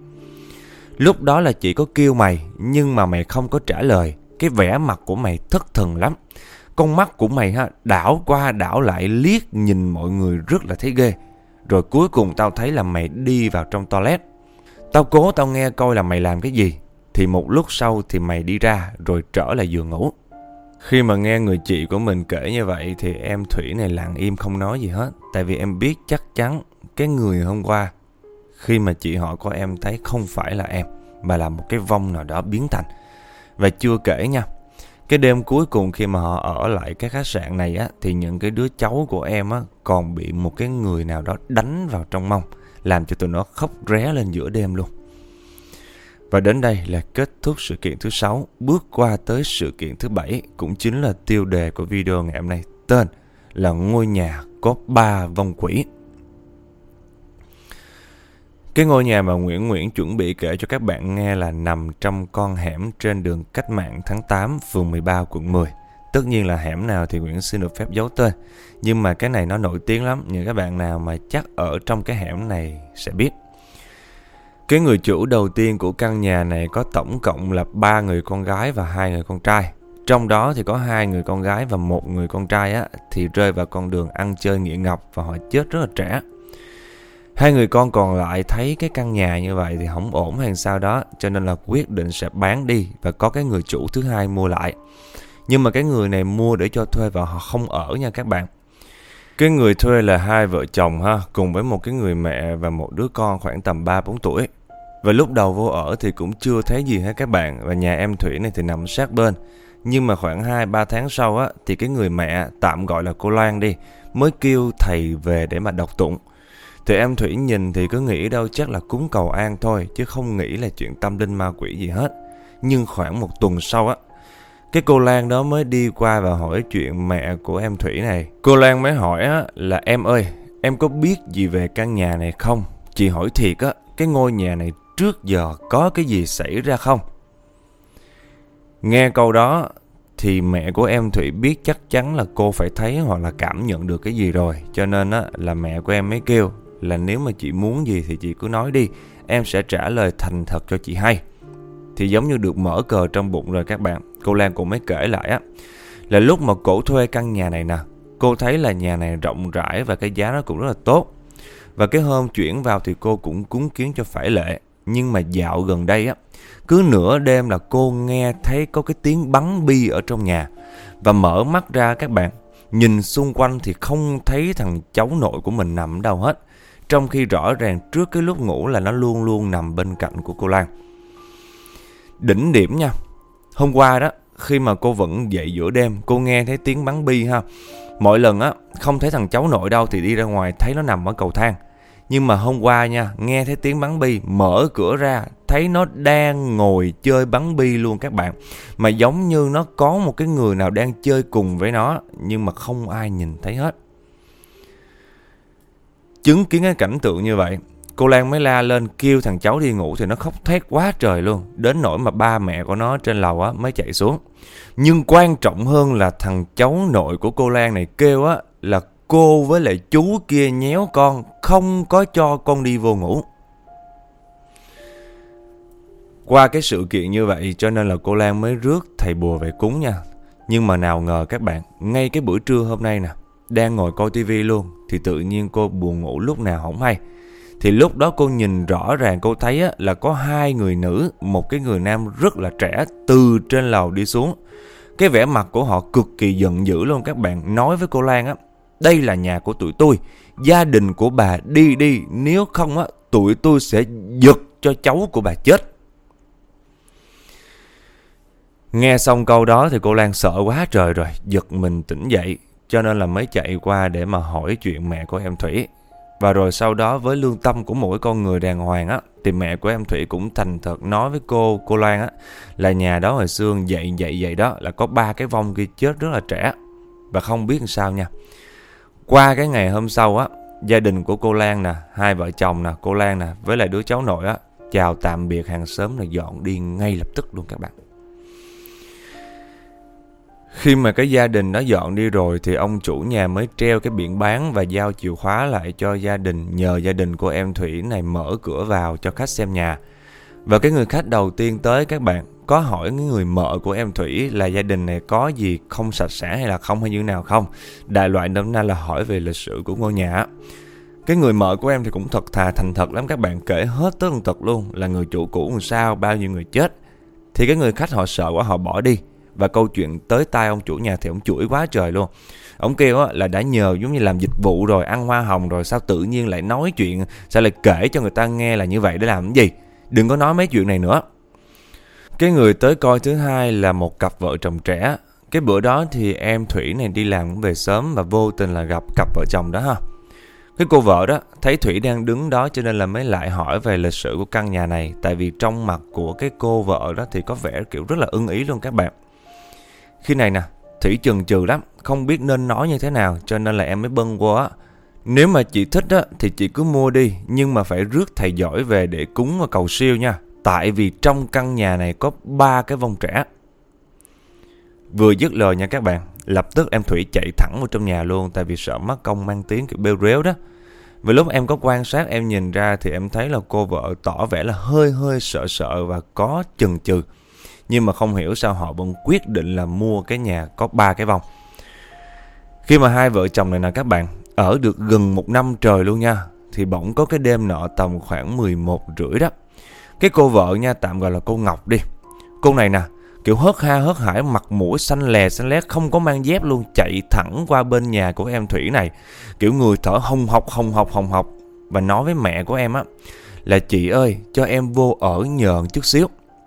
Lúc đó là chị có kêu mày, nhưng mà mày không có trả lời. Cái vẻ mặt của mày thất thần lắm. Con mắt của mày ha, đảo qua đảo lại liếc nhìn mọi người rất là thấy ghê. Rồi cuối cùng tao thấy là mày đi vào trong toilet. Tao cố tao nghe coi là mày làm cái gì. Thì một lúc sau thì mày đi ra rồi trở lại giường ngủ. Khi mà nghe người chị của mình kể như vậy thì em Thủy này lặng im không nói gì hết. Tại vì em biết chắc chắn cái người hôm qua khi mà chị họ của em thấy không phải là em, mà là một cái vong nào đó biến thành. Và chưa kể nha, cái đêm cuối cùng khi mà họ ở lại cái khách sạn này á, thì những cái đứa cháu của em á còn bị một cái người nào đó đánh vào trong mông, làm cho tụi nó khóc ré lên giữa đêm luôn. Và đến đây là kết thúc sự kiện thứ 6, bước qua tới sự kiện thứ 7, cũng chính là tiêu đề của video ngày hôm nay, tên là ngôi nhà có 3 vong quỷ. Cái ngôi nhà mà Nguyễn chuẩn bị kể cho các bạn nghe là nằm trong con hẻm trên đường Cách Mạng tháng 8, phường 13, quận 10. Tất nhiên là hẻm nào thì Nguyễn xin được phép giấu tên, nhưng mà cái này nó nổi tiếng lắm, những các bạn nào mà chắc ở trong cái hẻm này sẽ biết. Cái người chủ đầu tiên của căn nhà này có tổng cộng là 3 người con gái và 2 người con trai. Trong đó thì có 2 người con gái và 1 người con trai á, thì rơi vào con đường ăn chơi nghiện ngập và họ chết rất là trẻ. 2 người con còn lại thấy cái căn nhà như vậy thì không ổn hay sao đó, cho nên là quyết định sẽ bán đi và có cái người chủ thứ hai mua lại. Nhưng mà cái người này mua để cho thuê và họ không ở nha các bạn. Cái người thuê là 2 vợ chồng ha, cùng với một cái người mẹ và một đứa con khoảng tầm 3-4 tuổi. Và lúc đầu vô ở thì cũng chưa thấy gì hết các bạn, và nhà em Thủy này thì nằm sát bên. Nhưng mà khoảng 2-3 tháng sau á, thì cái người mẹ, tạm gọi là cô Loan đi, mới kêu thầy về để mà đọc tụng. Thì em Thủy nhìn thì cứ nghĩ đâu chắc là cúng cầu an thôi, chứ không nghĩ là chuyện tâm linh ma quỷ gì hết. Nhưng khoảng 1 tuần sau á, cái cô Lan đó mới đi qua và hỏi chuyện mẹ của em Thủy này. Cô Lan mới hỏi á, là em ơi, em có biết gì về căn nhà này không? Chị hỏi thiệt á, cái ngôi nhà này trước giờ có cái gì xảy ra không? Nghe câu đó thì mẹ của em Thủy biết chắc chắn là cô phải thấy hoặc là cảm nhận được cái gì rồi. Cho nên á, là mẹ của em mới kêu là nếu mà chị muốn gì thì chị cứ nói đi, em sẽ trả lời thành thật cho chị hay. Thì giống như được mở cờ trong bụng rồi các bạn. Cô Lan cũng mới kể lại á, là lúc mà cổ thuê căn nhà này nè, cô thấy là nhà này rộng rãi và cái giá nó cũng rất là tốt. Và cái hôm chuyển vào thì cô cũng cúng kiến cho phải lệ. Nhưng mà dạo gần đây á, cứ nửa đêm là cô nghe thấy có cái tiếng bắn bi ở trong nhà. Và mở mắt ra các bạn, nhìn xung quanh thì không thấy thằng cháu nội của mình nằm ở đâu hết. Trong khi rõ ràng trước cái lúc ngủ là nó luôn luôn nằm bên cạnh của cô Lan. Đỉnh điểm nha, hôm qua đó, khi mà cô vẫn dậy giữa đêm, cô nghe thấy tiếng bắn bi ha. Mỗi lần á, không thấy thằng cháu nội đâu thì đi ra ngoài thấy nó nằm ở cầu thang. Nhưng mà hôm qua nha, nghe thấy tiếng bắn bi, mở cửa ra, thấy nó đang ngồi chơi bắn bi luôn các bạn. Mà giống như nó có một cái người nào đang chơi cùng với nó, nhưng mà không ai nhìn thấy hết. Chứng kiến cái cảnh tượng như vậy, cô Lan mới la lên kêu thằng cháu đi ngủ thì nó khóc thét quá trời luôn. Đến nỗi mà ba mẹ của nó trên lầu á mới chạy xuống. Nhưng quan trọng hơn là thằng cháu nội của cô Lan này kêu á là cô với lại chú kia nhéo con, không có cho con đi vô ngủ. Qua cái sự kiện như vậy cho nên là cô Lan mới rước thầy bùa về cúng nha. Nhưng mà nào ngờ các bạn, ngay cái bữa trưa hôm nay nè, đang ngồi coi tivi luôn, thì tự nhiên cô buồn ngủ lúc nào không hay. Thì lúc đó cô nhìn rõ ràng, cô thấy á, là có hai người nữ, một cái người nam rất là trẻ từ trên lầu đi xuống. Cái vẻ mặt của họ cực kỳ giận dữ luôn các bạn. Nói với cô Lan á, đây là nhà của tụi tôi, gia đình của bà đi đi, nếu không á, tụi tôi sẽ giật cho cháu của bà chết. Nghe xong câu đó thì cô Lan sợ quá trời rồi, giật mình tỉnh dậy. Cho nên là mới chạy qua để mà hỏi chuyện mẹ của em Thủy. Và rồi sau đó với lương tâm của mỗi con người đàng hoàng á, thì mẹ của em Thủy cũng thành thật nói với cô Lan á, là nhà đó hồi xưa vậy đó, là có 3 cái vong kia chết rất là trẻ. Và không biết làm sao nha. Qua cái ngày hôm sau á, gia đình của cô Lan nè, hai vợ chồng nè, cô Lan nè, với lại đứa cháu nội á, chào tạm biệt hàng xóm là dọn đi ngay lập tức luôn các bạn. Khi mà cái gia đình đó dọn đi rồi thì ông chủ nhà mới treo cái biển bán và giao chìa khóa lại cho gia đình, nhờ gia đình của em Thủy này mở cửa vào cho khách xem nhà. Và cái người khách đầu tiên tới các bạn có hỏi cái người mợ của em Thủy là gia đình này có gì không sạch sẽ hay là không hay như nào không. Đại loại nôm na là hỏi về lịch sử của ngôi nhà. Cái người mợ của em thì cũng thật thà thành thật lắm các bạn, kể hết tất tần tật luôn, là người chủ cũ làm sao, bao nhiêu người chết. Thì cái người khách họ sợ quá họ bỏ đi. Và câu chuyện tới tai ông chủ nhà thì ông chửi quá trời luôn. Ông kêu là đã nhờ giống như làm dịch vụ rồi, ăn hoa hồng rồi, sao tự nhiên lại nói chuyện, sao lại kể cho người ta nghe là như vậy để làm cái gì. Đừng có nói mấy chuyện này nữa. Cái người tới coi thứ hai là một cặp vợ chồng trẻ. Cái bữa đó thì em Thủy này đi làm cũng về sớm và vô tình là gặp cặp vợ chồng đó ha. Cái cô vợ đó thấy Thủy đang đứng đó cho nên là mới lại hỏi về lịch sử của căn nhà này. Tại vì trong mặt của cái cô vợ đó thì có vẻ kiểu rất là ưng ý luôn các bạn. Khi này nè, Thủy chần chừ lắm, không biết nên nói như thế nào, cho nên là em mới bâng qua á. Nếu mà chị thích á, thì chị cứ mua đi, nhưng mà phải rước thầy giỏi về để cúng và cầu siêu nha. Tại vì trong căn nhà này có 3 cái vong trẻ. Vừa dứt lời nha các bạn, lập tức em Thủy chạy thẳng vào trong nhà luôn, tại vì sợ mất công mang tiếng kiểu bêu rếu đó. Vì lúc em có quan sát, em nhìn ra thì em thấy là cô vợ tỏ vẻ là hơi sợ và có chần chừ. Nhưng mà không hiểu sao họ vẫn quyết định là mua cái nhà có 3 cái vong. Khi mà hai vợ chồng này nè các bạn, ở được gần 1 năm trời luôn nha, thì bỗng có cái đêm nọ tầm khoảng 11:30 đó. Cái cô vợ nha, tạm gọi là cô Ngọc đi. Cô này nè, kiểu hớt ha hớt hải, mặt mũi xanh lét, không có mang dép luôn, chạy thẳng qua bên nhà của em Thủy này. Kiểu người thở hồng hộc và nói với mẹ của em á, là chị ơi, cho em vô ở nhờ chút xíu.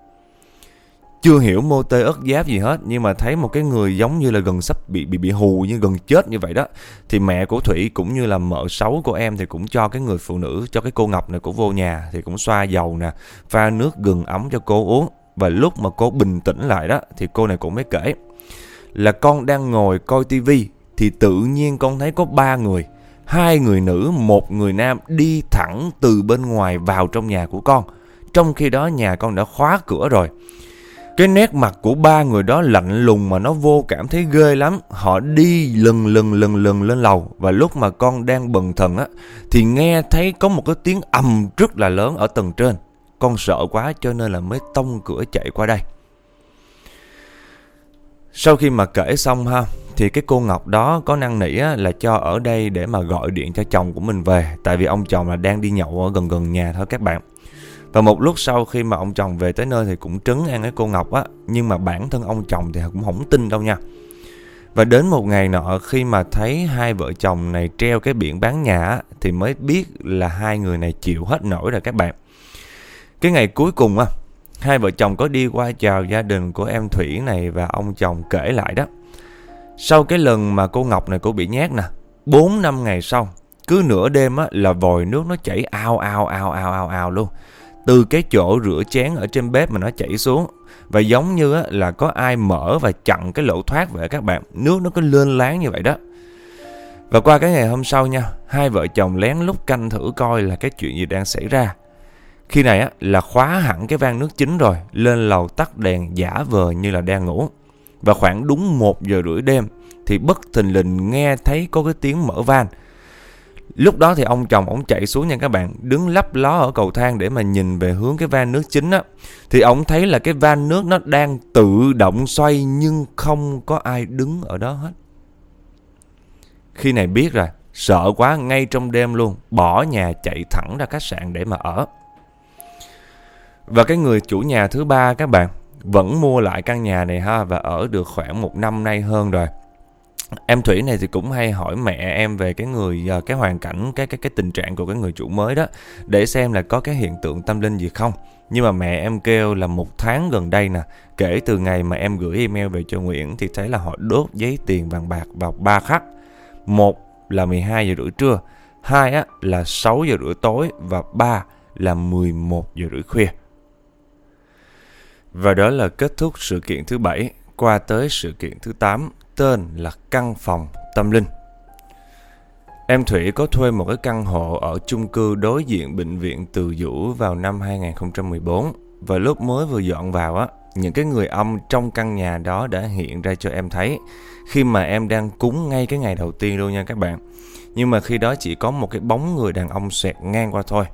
Chưa hiểu mô tê ớt giáp gì hết, nhưng mà thấy một cái người giống như là gần sắp bị hù, như gần chết như vậy đó. Thì mẹ của Thủy cũng như là mợ xấu của em thì cũng cho cái người phụ nữ, cho cái cô Ngọc này của vô nhà, thì cũng xoa dầu nè, pha nước gừng ấm cho cô uống. Và lúc mà cô bình tĩnh lại đó, thì cô này cũng mới kể là con đang ngồi coi tivi thì tự nhiên con thấy có 3 người, 2 người nữ, 1 người nam đi thẳng từ bên ngoài vào trong nhà của con. Trong khi đó nhà con đã khóa cửa rồi. Cái nét mặt của ba người đó lạnh lùng mà nó vô cảm thấy ghê lắm. Họ đi lừng lừng lên lầu. Và lúc mà con đang bần thần á, thì nghe thấy có một cái tiếng ầm rất là lớn ở tầng trên. Con sợ quá cho nên là mới tông cửa chạy qua đây. Sau khi mà kể xong ha, thì cái cô Ngọc đó có năn nỉ á, là cho ở đây để mà gọi điện cho chồng của mình về. Tại vì ông chồng là đang đi nhậu ở gần nhà thôi các bạn. Và một lúc sau khi mà ông chồng về tới nơi thì cũng trấn an cái cô Ngọc á. Nhưng mà bản thân ông chồng thì cũng không tin đâu nha. Và đến một ngày nọ khi mà thấy hai vợ chồng này treo cái biển bán nhà á, thì mới biết là hai người này chịu hết nổi rồi các bạn. Cái ngày cuối cùng á, hai vợ chồng có đi qua chào gia đình của em Thủy này. Và ông chồng kể lại đó, sau cái lần mà cô Ngọc này cô bị nhát nè, 4-5 ngày sau, cứ nửa đêm á, là vòi nước nó chảy ao luôn. Từ cái chỗ rửa chén ở trên bếp mà nó chảy xuống. Và giống như á, là có ai mở và chặn cái lỗ thoát vậy các bạn. Nước nó cứ lên láng như vậy đó. Và qua cái ngày hôm sau nha, hai vợ chồng lén lút canh thử coi là cái chuyện gì đang xảy ra. Khi này á, là khóa hẳn cái van nước chính rồi, lên lầu tắt đèn giả vờ như là đang ngủ. Và khoảng đúng 1:30 đêm thì bất thình lình nghe thấy có cái tiếng mở van. Lúc đó thì ông chồng ông chạy xuống nha các bạn, đứng lấp ló ở cầu thang để mà nhìn về hướng cái van nước chính á. Thì ông thấy là cái van nước nó đang tự động xoay nhưng không có ai đứng ở đó hết. Khi này biết rồi, sợ quá, ngay trong đêm luôn, bỏ nhà chạy thẳng ra khách sạn để mà ở. Và cái người chủ nhà thứ ba các bạn vẫn mua lại căn nhà này ha, và ở được khoảng 1 năm nay hơn rồi. Em Thủy này thì cũng hay hỏi mẹ em về cái hoàn cảnh, cái tình trạng của cái người chủ mới đó, để xem là có cái hiện tượng tâm linh gì không. Nhưng mà mẹ em kêu là 1 tháng gần đây nè, kể từ ngày mà em gửi email về cho Nguyễn thì thấy là họ đốt giấy tiền vàng bạc vào 3 khắc. Một là 12:30 trưa, 2 á là 6:30 tối và 3 là 11:30 khuya. Và đó là kết thúc sự kiện thứ 7, qua tới sự kiện thứ 8, tên là căn phòng tâm linh. Em Thủy có thuê một cái căn hộ ở chung cư đối diện bệnh viện Từ Dũ vào năm 2014. Và lúc mới vừa dọn vào á, những cái người âm trong căn nhà đó đã hiện ra cho em thấy khi mà em đang cúng ngay cái ngày đầu tiên luôn nha các bạn. Nhưng mà khi đó chỉ có một cái bóng người đàn ông xẹt ngang qua thôi.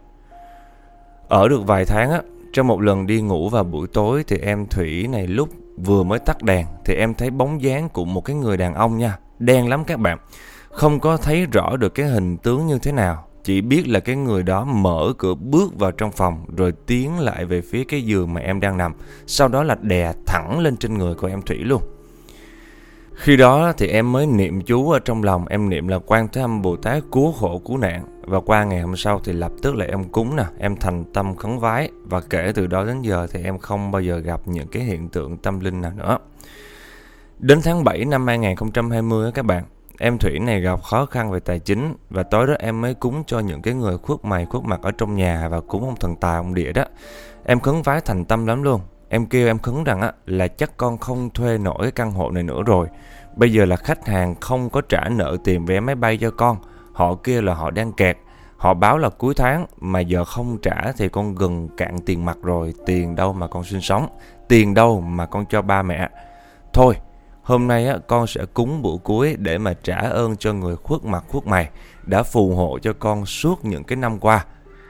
Ở được vài tháng á, trong một lần đi ngủ vào buổi tối thì em Thủy này lúc vừa mới tắt đèn thì em thấy bóng dáng của một cái người đàn ông nha, đen lắm các bạn. Không có thấy rõ được cái hình tướng như thế nào, chỉ biết là cái người đó mở cửa bước vào trong phòng rồi tiến lại về phía cái giường mà em đang nằm, sau đó là đè thẳng lên trên người của em Thủy luôn. Khi đó thì em mới niệm chú ở trong lòng, em niệm là Quan Thế Âm Bồ Tát cứu khổ cứu nạn. Và qua ngày hôm sau thì lập tức là em cúng nè, em thành tâm khấn vái. Và kể từ đó đến giờ thì em không bao giờ gặp những cái hiện tượng tâm linh nào nữa. Đến tháng 7 năm 2020 các bạn, em Thủy này gặp khó khăn về tài chính. Và tối đó em mới cúng cho những cái người khuất mày khuất mặt ở trong nhà và cúng ông thần tài ông địa đó. Em khấn vái thành tâm lắm luôn. Em kêu em khấn rằng á, là chắc con không thuê nổi cái căn hộ này nữa rồi. Bây giờ là khách hàng không có trả nợ tiền vé máy bay cho con. Họ kêu là họ đang kẹt. Họ báo là cuối tháng mà giờ không trả thì con gần cạn tiền mặt rồi. Tiền đâu mà con sinh sống, tiền đâu mà con cho ba mẹ. Thôi, hôm nay á, con sẽ cúng bữa cuối để mà trả ơn cho người khuất mặt khuất mày đã phù hộ cho con suốt những cái năm qua.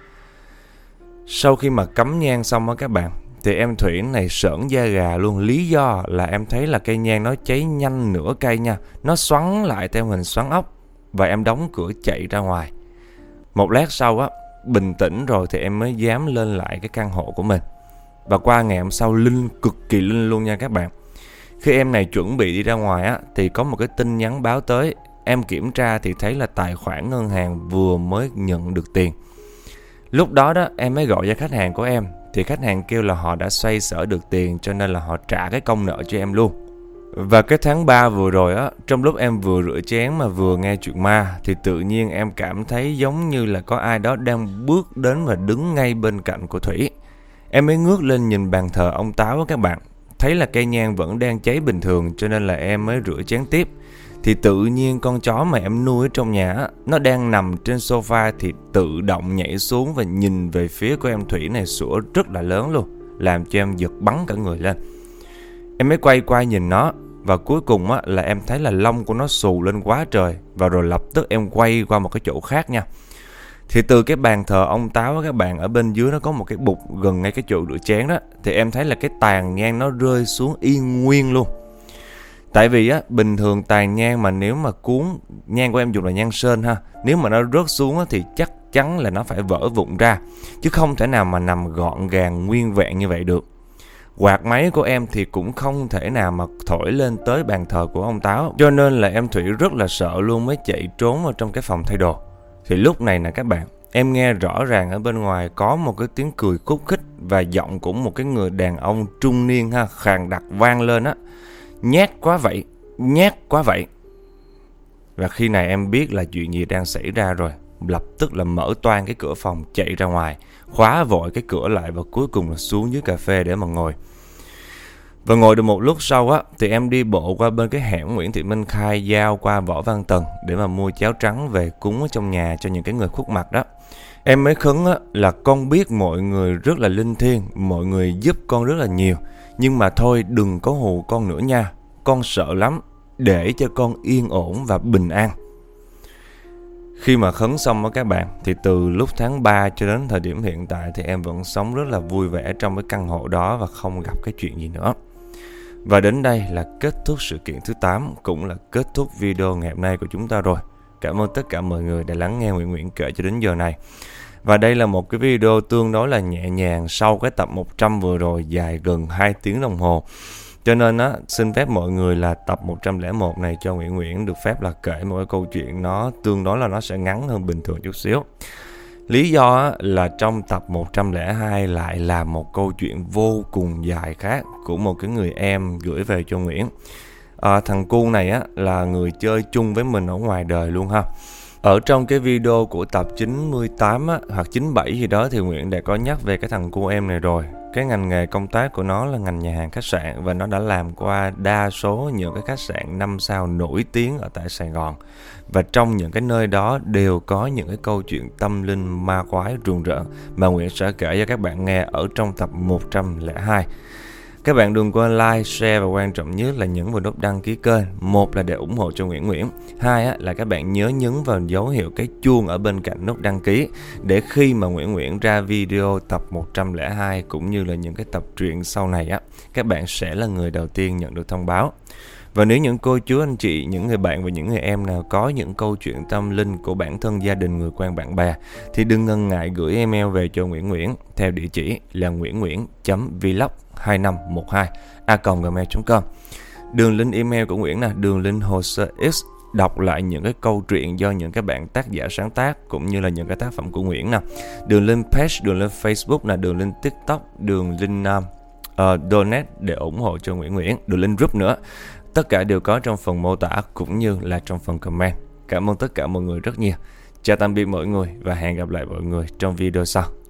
Sau khi mà cắm nhang xong á các bạn, thì em Thủy này sởn da gà luôn. Lý do là em thấy là cây nhang nó cháy nhanh nửa cây nha, nó xoắn lại theo hình xoắn ốc. Và em đóng cửa chạy ra ngoài. Một lát sau á, bình tĩnh rồi thì em mới dám lên lại cái căn hộ của mình. Và qua ngày hôm sau linh, cực kỳ linh luôn nha các bạn. Khi em này chuẩn bị đi ra ngoài á, thì có một cái tin nhắn báo tới. Em kiểm tra thì thấy là tài khoản ngân hàng vừa mới nhận được tiền. Lúc đó đó em mới gọi cho khách hàng của em. Thì khách hàng kêu là họ đã xoay sở được tiền, cho nên là họ trả cái công nợ cho em luôn. Và cái tháng 3 vừa rồi á, trong lúc em vừa rửa chén mà vừa nghe chuyện ma, thì tự nhiên em cảm thấy giống như là có ai đó đang bước đến và đứng ngay bên cạnh của Thủy. Em mới ngước lên nhìn bàn thờ ông Táo á các bạn. Thấy là cây nhang vẫn đang cháy bình thường, cho nên là em mới rửa chén tiếp. Thì tự nhiên con chó mà em nuôi ở trong nhà á, nó đang nằm trên sofa thì tự động nhảy xuống và nhìn về phía của em Thủy này sủa rất là lớn luôn, làm cho em giật bắn cả người lên. Em mới quay qua nhìn nó, và cuối cùng á, là em thấy là lông của nó xù lên quá trời. Và rồi lập tức em quay qua một cái chỗ khác nha. Thì từ cái bàn thờ ông Táo á các bạn, ở bên dưới nó có một cái bục gần ngay cái chỗ rửa chén đó. Thì em thấy là cái tàn nhang nó rơi xuống y nguyên luôn. Tại vì á, bình thường tàn nhang mà nếu mà cuốn, nhang của em dùng là nhang sên ha, nếu mà nó rớt xuống á, thì chắc chắn là nó phải vỡ vụn ra, chứ không thể nào mà nằm gọn gàng nguyên vẹn như vậy được. Quạt máy của em thì cũng không thể nào mà thổi lên tới bàn thờ của ông Táo, cho nên là em Thủy rất là sợ luôn, mới chạy trốn vào trong cái phòng thay đồ. Thì lúc này nè các bạn, em nghe rõ ràng ở bên ngoài có một cái tiếng cười khúc khích và giọng của một cái người đàn ông trung niên ha, khàn đặc vang lên á: nhát quá vậy, nhát quá vậy. Và khi này em biết là chuyện gì đang xảy ra rồi, lập tức là mở toang cái cửa phòng chạy ra ngoài, khóa vội cái cửa lại và cuối cùng là xuống dưới cà phê để mà ngồi. Và ngồi được một lúc sau á, thì em đi bộ qua bên cái hẻm Nguyễn Thị Minh Khai giao qua Võ Văn Tần để mà mua cháo trắng về cúng ở trong nhà cho những cái người khuất mặt đó. Em mới khấn á, là con biết mọi người rất là linh thiêng, mọi người giúp con rất là nhiều, nhưng mà thôi đừng có hù con nữa nha, con sợ lắm, để cho con yên ổn và bình an. Khi mà khấn xong đó các bạn, thì từ lúc tháng 3 cho đến thời điểm hiện tại thì em vẫn sống rất là vui vẻ trong cái căn hộ đó và không gặp cái chuyện gì nữa. Và đến đây là kết thúc sự kiện thứ 8, cũng là kết thúc video ngày hôm nay của chúng ta rồi. Cảm ơn tất cả mọi người đã lắng nghe Nguyễn kể cho đến giờ này. Và đây là một cái video tương đối là nhẹ nhàng sau cái tập 100 vừa rồi dài gần 2 tiếng đồng hồ. Cho nên á, xin phép mọi người là tập 101 này cho Nguyễn được phép là kể một cái câu chuyện nó tương đối là nó sẽ ngắn hơn bình thường chút xíu. Lý do á, là trong tập 102 lại là một câu chuyện vô cùng dài khác của một cái người em gửi về cho Nguyễn. Thằng cu này á, là người chơi chung với mình ở ngoài đời luôn ha. Ở trong cái video của tập 98 á, hoặc 97 gì đó thì Nguyễn đã có nhắc về cái thằng cu em này rồi. Cái ngành nghề công tác của nó là ngành nhà hàng khách sạn và nó đã làm qua đa số những cái khách sạn 5 sao nổi tiếng ở tại Sài Gòn. Và trong những cái nơi đó đều có những cái câu chuyện tâm linh ma quái rùng rợn mà Nguyễn sẽ kể cho các bạn nghe ở trong tập 102. Các bạn đừng quên like, share và quan trọng nhất là nhấn vào nút đăng ký kênh. Một là để ủng hộ cho Nguyễn. Hai á, là các bạn nhớ nhấn vào dấu hiệu cái chuông ở bên cạnh nút đăng ký để khi mà Nguyễn ra video tập 102 cũng như là những cái tập truyện sau này á, các bạn sẽ là người đầu tiên nhận được thông báo. Và nếu những cô chú anh chị, những người bạn và những người em nào có những câu chuyện tâm linh của bản thân, gia đình, người quen, bạn bè thì đừng ngần ngại gửi email về cho Nguyễn theo địa chỉ là nguyennguyển.vlog2512@gmail.com. Đường link email của Nguyễn là đường link hồ sơ X đọc lại những cái câu chuyện do những các bạn tác giả sáng tác cũng như là những cái tác phẩm của Nguyễn nè. Đường link page, đường link Facebook là đường link TikTok, đường link donate để ủng hộ cho Nguyễn, đường link group nữa. Tất cả đều có trong phần mô tả cũng như là trong phần comment. Cảm ơn tất cả mọi người rất nhiều. Chào tạm biệt mọi người và hẹn gặp lại mọi người trong video sau.